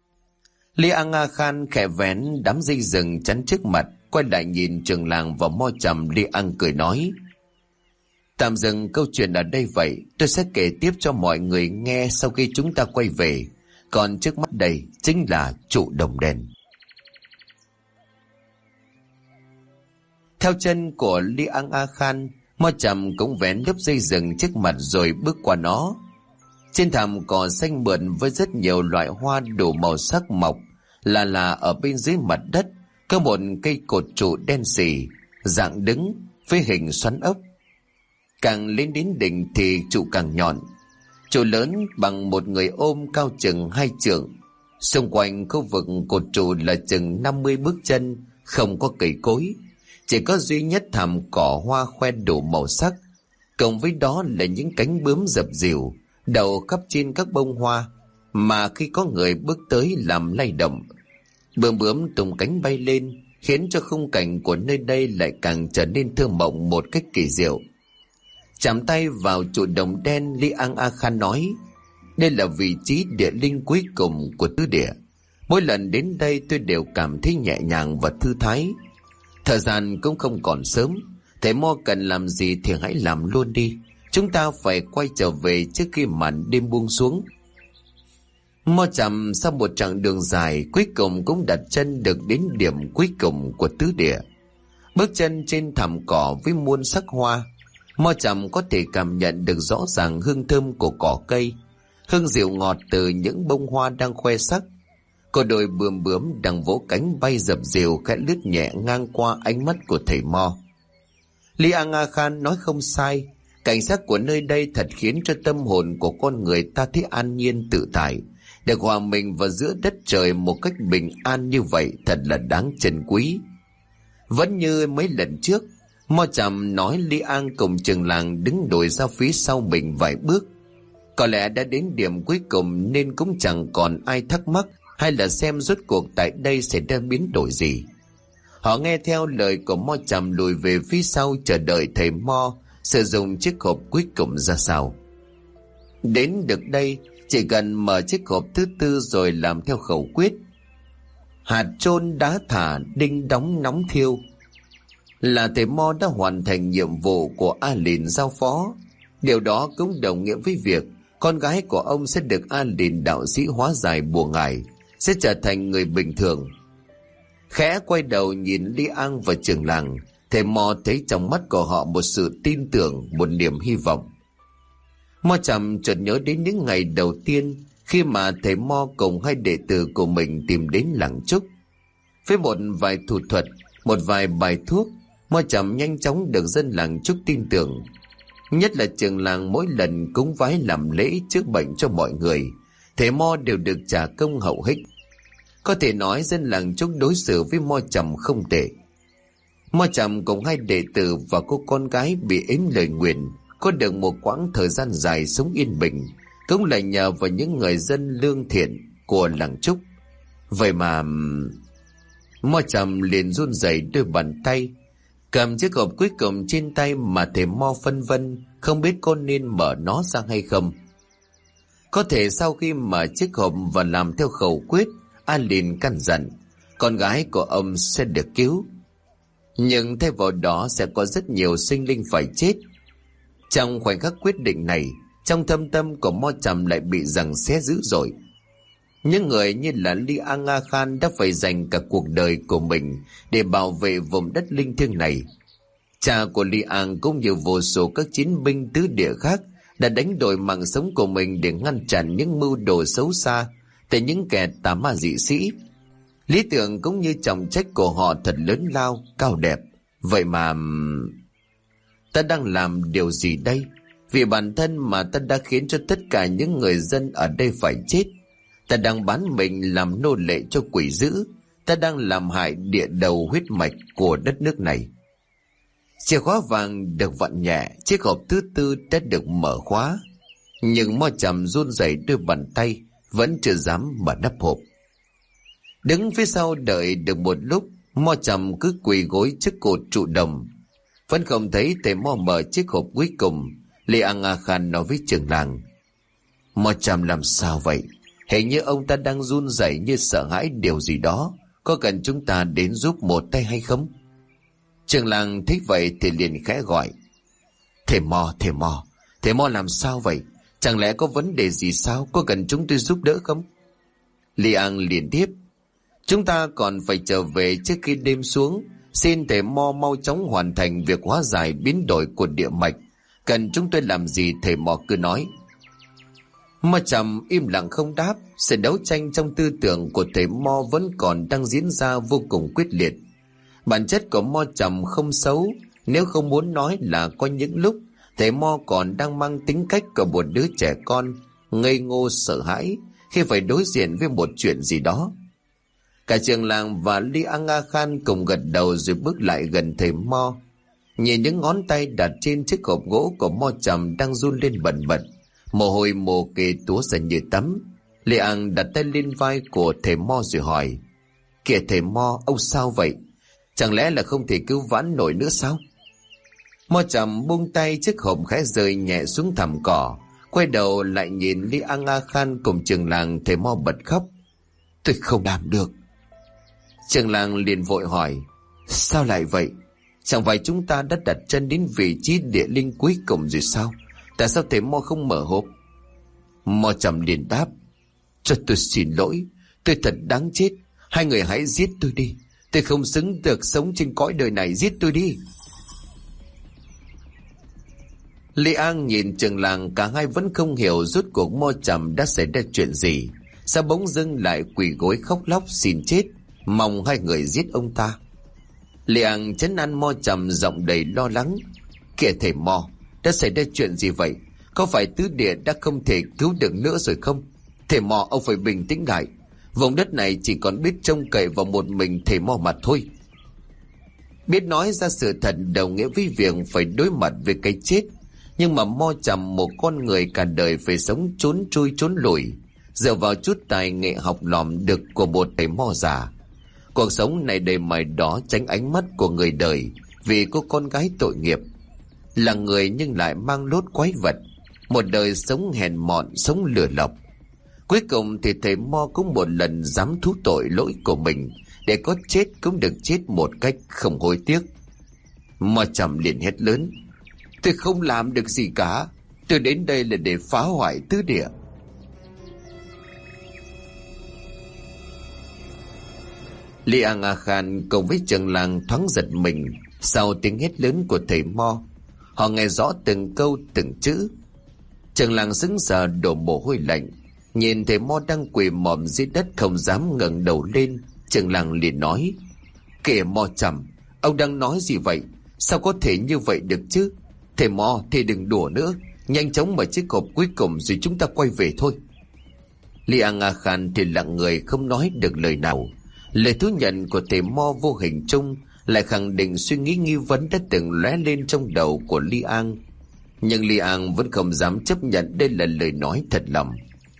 Li An A Khan khẽ vén đám dây rừng chắn trước mặt, quay lại nhìn trường làng và Mo Trầm. Li An cười nói: tạm dừng câu chuyện ở đây vậy, tôi sẽ kể tiếp cho mọi người nghe sau khi chúng ta quay về. Còn trước mắt đây chính là trụ đồng đèn. Theo chân của Li An A Khan, Mo Trầm cũng vén lớp dây rừng trước mặt rồi bước qua nó. Trên thảm cỏ xanh mượt với rất nhiều loại hoa đủ màu sắc mọc là ở bên dưới mặt đất có một cây cột trụ đen xì, dạng đứng với hình xoắn ốc. Càng lên đến đỉnh thì trụ càng nhọn. Trụ lớn bằng một người ôm, cao chừng 2 trượng. Xung quanh khu vực cột trụ là chừng 50 bước chân, không có cây cối, chỉ có duy nhất thảm cỏ hoa khoe đủ màu sắc. cộng với đó là những cánh bướm dập dìu đậu khắp trên các bông hoa, mà khi có người bước tới làm lay động, bướm bướm tung cánh bay lên, khiến cho khung cảnh của nơi đây lại càng trở nên thơ mộng một cách kỳ diệu. Chạm tay vào trụ đồng đen, Li Ang A Khan nói: đây là vị trí địa linh cuối cùng của tứ địa. Mỗi lần đến đây tôi đều cảm thấy nhẹ nhàng và thư thái. Thời gian cũng không còn sớm, thầy Mo cần làm gì thì hãy làm luôn đi. Chúng ta phải quay trở về trước khi màn đêm buông xuống. Mo Trầm sau một chặng đường dài cuối cùng cũng đặt chân được đến điểm cuối cùng của tứ địa. Bước chân trên thảm cỏ với muôn sắc hoa, Mo Trầm có thể cảm nhận được rõ ràng hương thơm của cỏ cây, hương dịu ngọt từ những bông hoa đang khoe sắc. Có đôi bướm bướm đang vỗ cánh bay dập dìu khẽ lướt nhẹ ngang qua ánh mắt của thầy Mo. Li Ang A Khan nói không sai, cảnh sắc của nơi đây thật khiến cho tâm hồn của con người ta thấy an nhiên tự tại. Được hòa mình vào giữa đất trời một cách bình an như vậy thật là đáng trân quý. Vẫn như mấy lần trước, Mo Trầm nói Li An cùng trường làng đứng đuổi ra phía sau mình vài bước. Có lẽ đã đến điểm cuối cùng nên cũng chẳng còn ai thắc mắc hay là xem rốt cuộc tại đây sẽ ra biến đổi gì. Họ nghe theo lời của Mo Trầm lùi về phía sau chờ đợi thầy Mo sử dụng chiếc hộp cuối cùng ra sao. Đến được đây, chỉ cần mở chiếc hộp thứ tư rồi làm theo khẩu quyết: hạt chôn đá thả, đinh đóng nóng thiêu, là thầy Mo đã hoàn thành nhiệm vụ của A Lìn giao phó. Điều đó cũng đồng nghĩa với việc con gái của ông sẽ được A Lìn đạo sĩ hóa giải bùa ngải, sẽ trở thành người bình thường. Khẽ quay đầu nhìn Li An và trường làng, thầy Mo thấy trong mắt của họ một sự tin tưởng, một niềm hy vọng. Mo Trầm chợt nhớ đến những ngày đầu tiên khi mà thầy Mo cùng hai đệ tử của mình tìm đến làng Trúc. Với một vài thủ thuật, một vài bài thuốc, Mo Trầm nhanh chóng được dân làng Trúc tin tưởng. Nhất là trường làng mỗi lần cúng vái làm lễ chữa bệnh cho mọi người, thầy Mo đều được trả công hậu hĩnh. Có thể nói dân làng Trúc đối xử với Mo Trầm không tệ. Mo Trầm cùng hai đệ tử và cô con gái bị ếm lời nguyền có được một quãng thời gian dài sống yên bình, cũng là nhờ vào những người dân lương thiện của làng Trúc. Vậy mà Mo Trầm liền run rẩy đôi bàn tay, cầm chiếc hộp cuối cùng trên tay mà thầy Mo phân vân không biết có nên mở nó ra hay không. Có thể sau khi mở chiếc hộp và làm theo khẩu quyết, An liền căn dặn con gái của ông sẽ được cứu, nhưng thay vào đó sẽ có rất nhiều sinh linh phải chết. Trong khoảnh khắc quyết định này, trong thâm tâm của Mo Trầm lại bị giằng xé dữ dội. Những người như là Li Ang A Khan đã phải dành cả cuộc đời của mình để bảo vệ vùng đất linh thiêng này. Cha của Li Ang cũng như vô số các chiến binh tứ địa khác đã đánh đổi mạng sống của mình để ngăn chặn những mưu đồ xấu xa từ những kẻ tà ma dị sĩ. Lý tưởng cũng như trọng trách của họ thật lớn lao, cao đẹp. Vậy mà ta đang làm điều gì đây? Vì bản thân mà ta đã khiến cho tất cả những người dân ở đây phải chết. Ta đang bán mình làm nô lệ cho quỷ dữ. Ta đang làm hại địa đầu huyết mạch của đất nước này. Chìa khóa vàng được vặn nhẹ, chiếc hộp thứ tư đã được mở khóa. Nhưng Mo Trầm run rẩy đôi bàn tay, vẫn chưa dám mở nắp hộp. Đứng phía sau đợi được một lúc, Mo Trầm cứ quỳ gối trước cột trụ đồng. Vẫn không thấy thầy Mo mở chiếc hộp cuối cùng. Li Ang A Khan nói với trưởng làng: Mo Trầm làm sao vậy? Hình như ông ta đang run rẩy như sợ hãi điều gì đó. Có cần chúng ta đến giúp một tay hay không? Trưởng làng thấy vậy thì liền khẽ gọi: Thầy Mo làm sao vậy? Chẳng lẽ có vấn đề gì sao? Có cần chúng tôi giúp đỡ không? Li Ang liền tiếp: Chúng ta còn phải trở về trước khi đêm xuống. Xin thầy Mo mau chóng hoàn thành việc hóa giải biến đổi của địa mạch. Cần chúng tôi làm gì thầy Mo cứ nói. Mo Trầm im lặng không đáp. Sự đấu tranh trong tư tưởng của thầy Mo vẫn còn đang diễn ra vô cùng quyết liệt. Bản chất của Mo Trầm không xấu, nếu không muốn nói là có những lúc thầy Mo còn đang mang tính cách của một đứa trẻ con, ngây ngô sợ hãi khi phải đối diện với một chuyện gì đó. Cả trường làng và Li Ang A Khan cùng gật đầu rồi bước lại gần thầy Mo. Nhìn những ngón tay đặt trên chiếc hộp gỗ của Mo Trầm đang run lên bần bật, mồ hôi mồ kê túa ra như tắm. Lê An đặt tay lên vai của thầy Mo rồi hỏi: Kìa thầy Mo, ông sao vậy? Chẳng lẽ là không thể cứu vãn nổi nữa sao? Mo Trầm buông tay, chiếc hộp khẽ rơi nhẹ xuống thảm cỏ, quay đầu lại nhìn Lý Aga Khan cùng trường làng. Thầy Mo bật khóc: Tôi không làm được. Trường làng liền vội hỏi: Sao lại vậy? Chẳng phải chúng ta đã đặt chân đến vị trí địa linh cuối cùng rồi sao? Tại sao thầy Mo không mở hộp? Mo Trầm liền đáp: Cho tôi xin lỗi, tôi thật đáng chết. Hai người hãy giết tôi đi. Tôi không xứng được sống trên cõi đời này, giết tôi đi. Lê An nhìn trường làng, cả hai vẫn không hiểu rốt cuộc Mo Trầm đã xảy ra chuyện gì. Sao bỗng dưng lại quỳ gối khóc lóc xin chết, mong hai người giết ông ta. Lê An trấn an Mo Trầm giọng đầy lo lắng: Kìa thầy Mo, đã xảy ra chuyện gì vậy? Có phải tứ địa đã không thể cứu được nữa rồi không? Thầy Mo, ông phải bình tĩnh lại. Vùng đất này chỉ còn biết trông cậy vào một mình thầy Mo mà thôi. Biết nói ra sự thật đồng nghĩa với việc phải đối mặt với cái chết. Nhưng mà Mo Trầm, một con người cả đời phải sống trốn chui trốn lùi, dựa vào chút tài nghệ học lỏm được của một thầy Mo già. Cuộc sống này đầy mải đó tránh ánh mắt của người đời vì cô con gái tội nghiệp. Là người nhưng lại mang lốt quái vật, một đời sống hèn mọn, sống lừa lọc. Cuối cùng thì thầy Mo cũng một lần dám thú tội lỗi của mình, để có chết cũng được chết một cách không hối tiếc. Mo Trầm liền hét lớn: Tôi không làm được gì cả. Tôi đến đây là để phá hoại tứ địa. Lý Aga Khan cùng với trường làng thoáng giật mình sau tiếng hét lớn của thầy Mo. Họ nghe rõ từng câu từng chữ. Trường làng sững sờ đổ mồ hôi lạnh, nhìn thầy Mo đang quỳ mọm dưới đất không dám ngẩng đầu lên. Trường làng liền nói: Kìa Mo Trầm, ông đang nói gì vậy? Sao có thể như vậy được chứ? Thầy Mo, thầy đừng đùa nữa. Nhanh chóng mở chiếc hộp cuối cùng rồi chúng ta quay về thôi. Lý Aga Khan thì lặng người không nói được lời nào. Lời thú nhận của thầy Mo vô hình chung lại khẳng định suy nghĩ nghi vấn đã từng lóe lên trong đầu của Lý An. Nhưng Lý An vẫn không dám chấp nhận đây là lời nói thật lòng.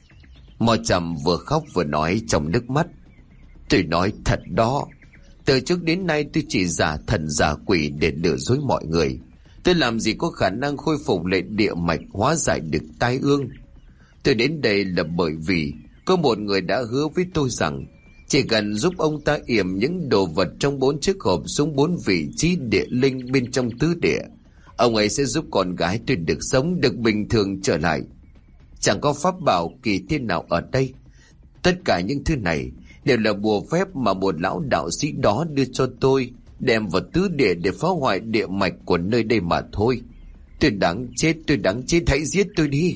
Mo Trầm vừa khóc vừa nói trong nước mắt: Tôi nói thật đó. Từ trước đến nay tôi chỉ giả thần giả quỷ để lừa dối mọi người. Tôi làm gì có khả năng khôi phục lại địa mạch, hóa giải được tai ương. Tôi đến đây là bởi vì có một người đã hứa với tôi rằng chỉ cần giúp ông ta yểm những đồ vật trong 4 chiếc hộp xuống 4 vị trí địa linh bên trong tứ địa, ông ấy sẽ giúp con gái tôi được sống, được bình thường trở lại. Chẳng có pháp bảo kỳ thiên nào ở đây. Tất cả những thứ này đều là bùa phép mà một lão đạo sĩ đó đưa cho tôi, đem vào tứ địa để phá hoại địa mạch của nơi đây mà thôi. Tôi đáng chết, hãy giết tôi đi.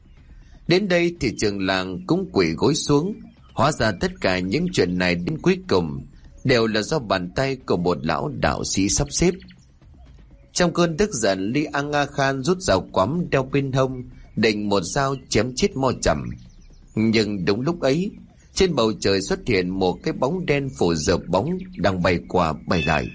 Đến đây thì trường làng cũng quỳ gối xuống. Hóa ra tất cả những chuyện này đến cuối cùng đều là do bàn tay của một lão đạo sĩ sắp xếp. Trong cơn tức giận, Lý Aga Khan rút dao quắm đeo bên hông, định một dao chém chết Mo Trầm. Nhưng đúng lúc ấy, trên bầu trời xuất hiện một cái bóng đen phủ dợp bóng đang bay qua bay lại.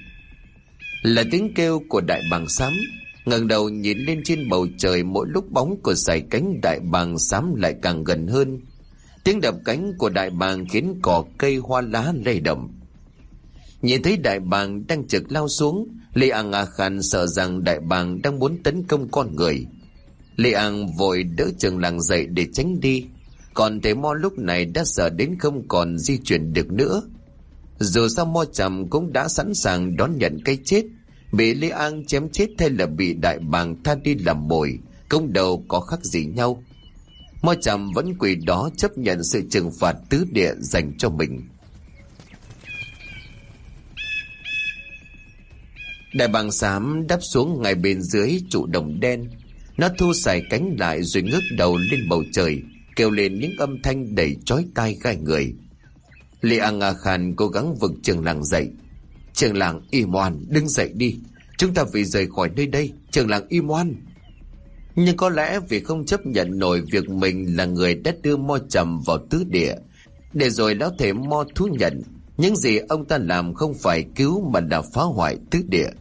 Là tiếng kêu của đại bàng xám. Ngẩng đầu nhìn lên trên bầu trời, mỗi lúc bóng của dải cánh đại bàng xám lại càng gần hơn. Tiếng đập cánh của đại bàng khiến cỏ cây hoa lá lay động. Nhìn thấy đại bàng đang trực lao xuống, Lê Aga Khan sợ rằng đại bàng đang muốn tấn công con người. Lê An vội đỡ trường làng dậy để tránh đi. Còn thầy Mo lúc này đã sợ đến không còn di chuyển được nữa. Dù sao Mo Trầm cũng đã sẵn sàng đón nhận cái chết. Bị Lê An chém chết hay là bị đại bàng tha đi làm mồi, công đầu có khác gì nhau. Mo Trầm vẫn quỳ đó chấp nhận sự trừng phạt tứ địa dành cho mình. Đại bàng xám đáp xuống ngay bên dưới trụ đồng đen. Nó thu xài cánh lại rồi ngước đầu lên bầu trời, kêu lên những âm thanh đầy chói tai gai người. Lê Aga Khan cố gắng vực trường làng dậy. Trường làng im oan, đứng dậy đi. Chúng ta phải rời khỏi nơi đây. Trường làng im oan. Nhưng có lẽ vì không chấp nhận nổi việc mình là người đã đưa Mo Trầm vào tứ địa, để rồi lão thầy Mo thú nhận những gì ông ta làm không phải cứu mà là phá hoại tứ địa.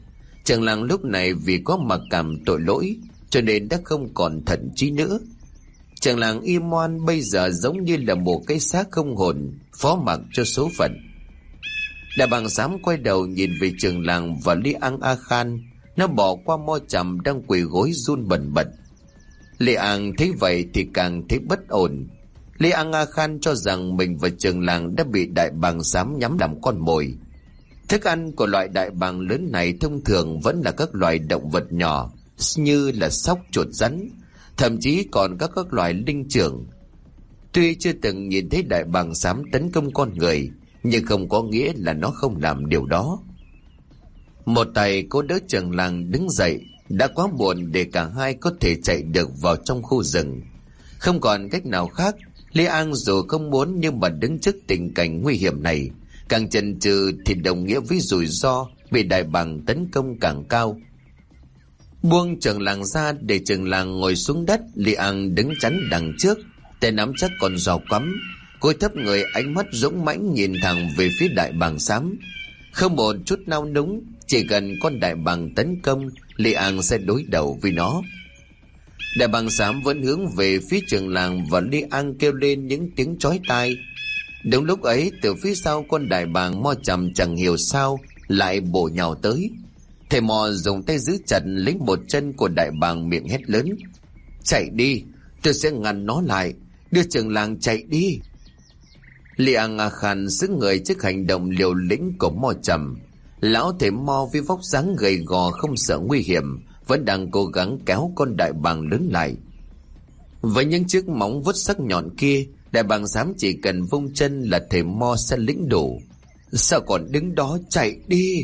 Trường làng lúc này vì có mặc cảm tội lỗi cho nên đã không còn thận trí nữa. Trường làng Y Moan bây giờ giống như là một cái xác không hồn, phó mặc cho số phận. Đại bàng xám quay đầu nhìn về trường làng và Li Ang A Khan. Nó bỏ qua Mo Trầm đang quỳ gối run bần bật. Li Ang thấy vậy thì càng thấy bất ổn. Li Ang A Khan cho rằng mình và trường làng đã bị đại bàng xám nhắm làm con mồi. Thức ăn của loại đại bàng lớn này thông thường vẫn là các loài động vật nhỏ như là sóc, chuột, rắn, thậm chí còn các loài linh trưởng. Tuy chưa từng nhìn thấy đại bàng xám tấn công con người, nhưng không có nghĩa là nó không làm điều đó. Một tay cô đỡ trường làng đứng dậy. Đã quá muộn để cả hai có thể chạy được vào trong khu rừng. Không còn cách nào khác, Li Ang dù không muốn nhưng mà đứng trước tình cảnh nguy hiểm này, càng chần chừ thì đồng nghĩa với rủi ro bị đại bàng tấn công càng cao. Buông trường làng ra để trường làng ngồi xuống đất, Li Ang đứng chắn đằng trước, tay nắm chắc con rào quắm, cúi thấp người, ánh mắt dũng mãnh nhìn thẳng về phía đại bàng xám. Không một chút nao núng, chỉ cần con đại bàng tấn công, Li Ang sẽ đối đầu với nó. Đại bàng xám vẫn hướng về phía trường làng và Li Ang kêu lên những tiếng chói tai. Đúng lúc ấy, từ phía sau con đại bàng Mo Trầm chẳng hiểu sao lại bổ nhào tới. Thầy Mo dùng tay giữ chặt lấy một chân của đại bàng, miệng hét lớn: "Chạy đi, tôi sẽ ngăn nó lại, đưa trường làng chạy đi." Li Ang A Khan xứng người trước hành động liều lĩnh của Mo Trầm. Lão thầy Mo với vóc dáng gầy gò không sợ nguy hiểm vẫn đang cố gắng kéo con đại bàng lớn lại. Với những chiếc móng vuốt sắc nhọn kia, đại bàng xám chỉ cần vung chân là thầy Mo sẽ lĩnh đủ. "Sao còn đứng đó, chạy đi!"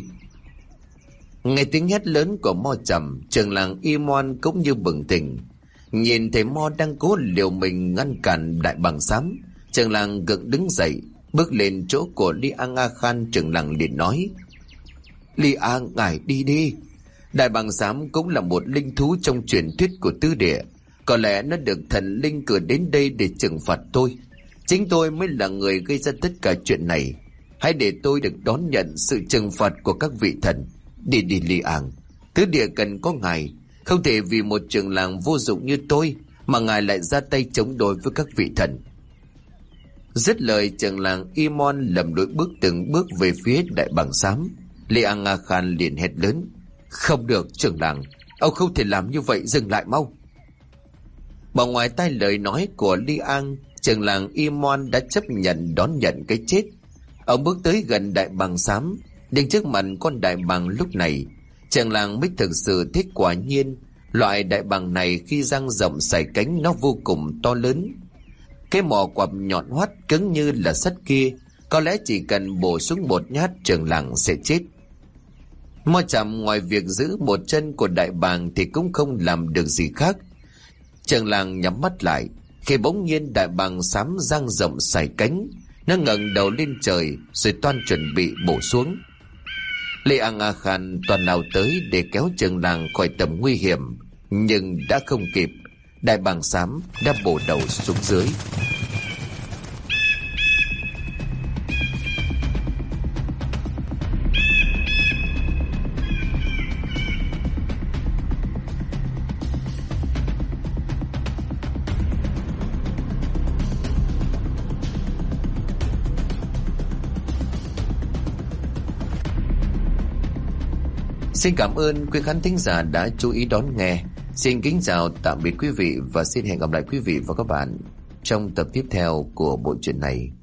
Nghe tiếng hét lớn của Mo Trầm, trường làng Y Moan cũng như bừng tỉnh. Nhìn thầy Mo đang cố liều mình ngăn cản đại bàng xám, trường làng gượng đứng dậy, bước lên chỗ của Li Ang A Khan. Trường làng liền nói: "Li Ang, ngài đi đi. Đại bàng xám cũng là một linh thú trong truyền thuyết của tứ địa. Có lẽ nó được thần linh cử đến đây để trừng phạt tôi. Chính tôi mới là người gây ra tất cả chuyện này. Hãy để tôi được đón nhận sự trừng phạt của các vị thần. Đi đi Li Ang, tứ địa cần có ngài. Không thể vì một trường làng vô dụng như tôi mà ngài lại ra tay chống đối với các vị thần." Dứt lời, trường làng Y Moan lầm lũi bước từng bước về phía đại bàng xám. Li Ang A Khan liền hét lớn: "Không được trưởng làng, ông không thể làm như vậy, dừng lại mau." Bỏ ngoài tai lời nói của Li Ang, trường làng Y Moan đã chấp nhận đón nhận cái chết. Ông bước tới gần đại bàng xám, nhưng trước mặt con đại bàng lúc này, trường làng mới thực sự thích. Quả nhiên, loại đại bàng này khi dang rộng sải cánh nó vô cùng to lớn. Cái mỏ quặp nhọn hoắt cứng như là sắt kia, có lẽ chỉ cần bổ xuống một nhát trường làng sẽ chết. Mo Trầm ngoài việc giữ một chân của đại bàng thì cũng không làm được gì khác. Trường làng nhắm mắt lại, khi bỗng nhiên đại bàng xám dang rộng sải cánh, nó ngẩng đầu lên trời rồi toan chuẩn bị bổ xuống. Li Ang A Khan toàn nào tới để kéo trường làng khỏi tầm nguy hiểm, nhưng đã không kịp. Đại bàng xám đã bổ đầu xuống dưới. Xin cảm ơn quý khán thính giả đã chú ý đón nghe. Xin kính chào tạm biệt quý vị và xin hẹn gặp lại quý vị và các bạn trong tập tiếp theo của bộ truyện này.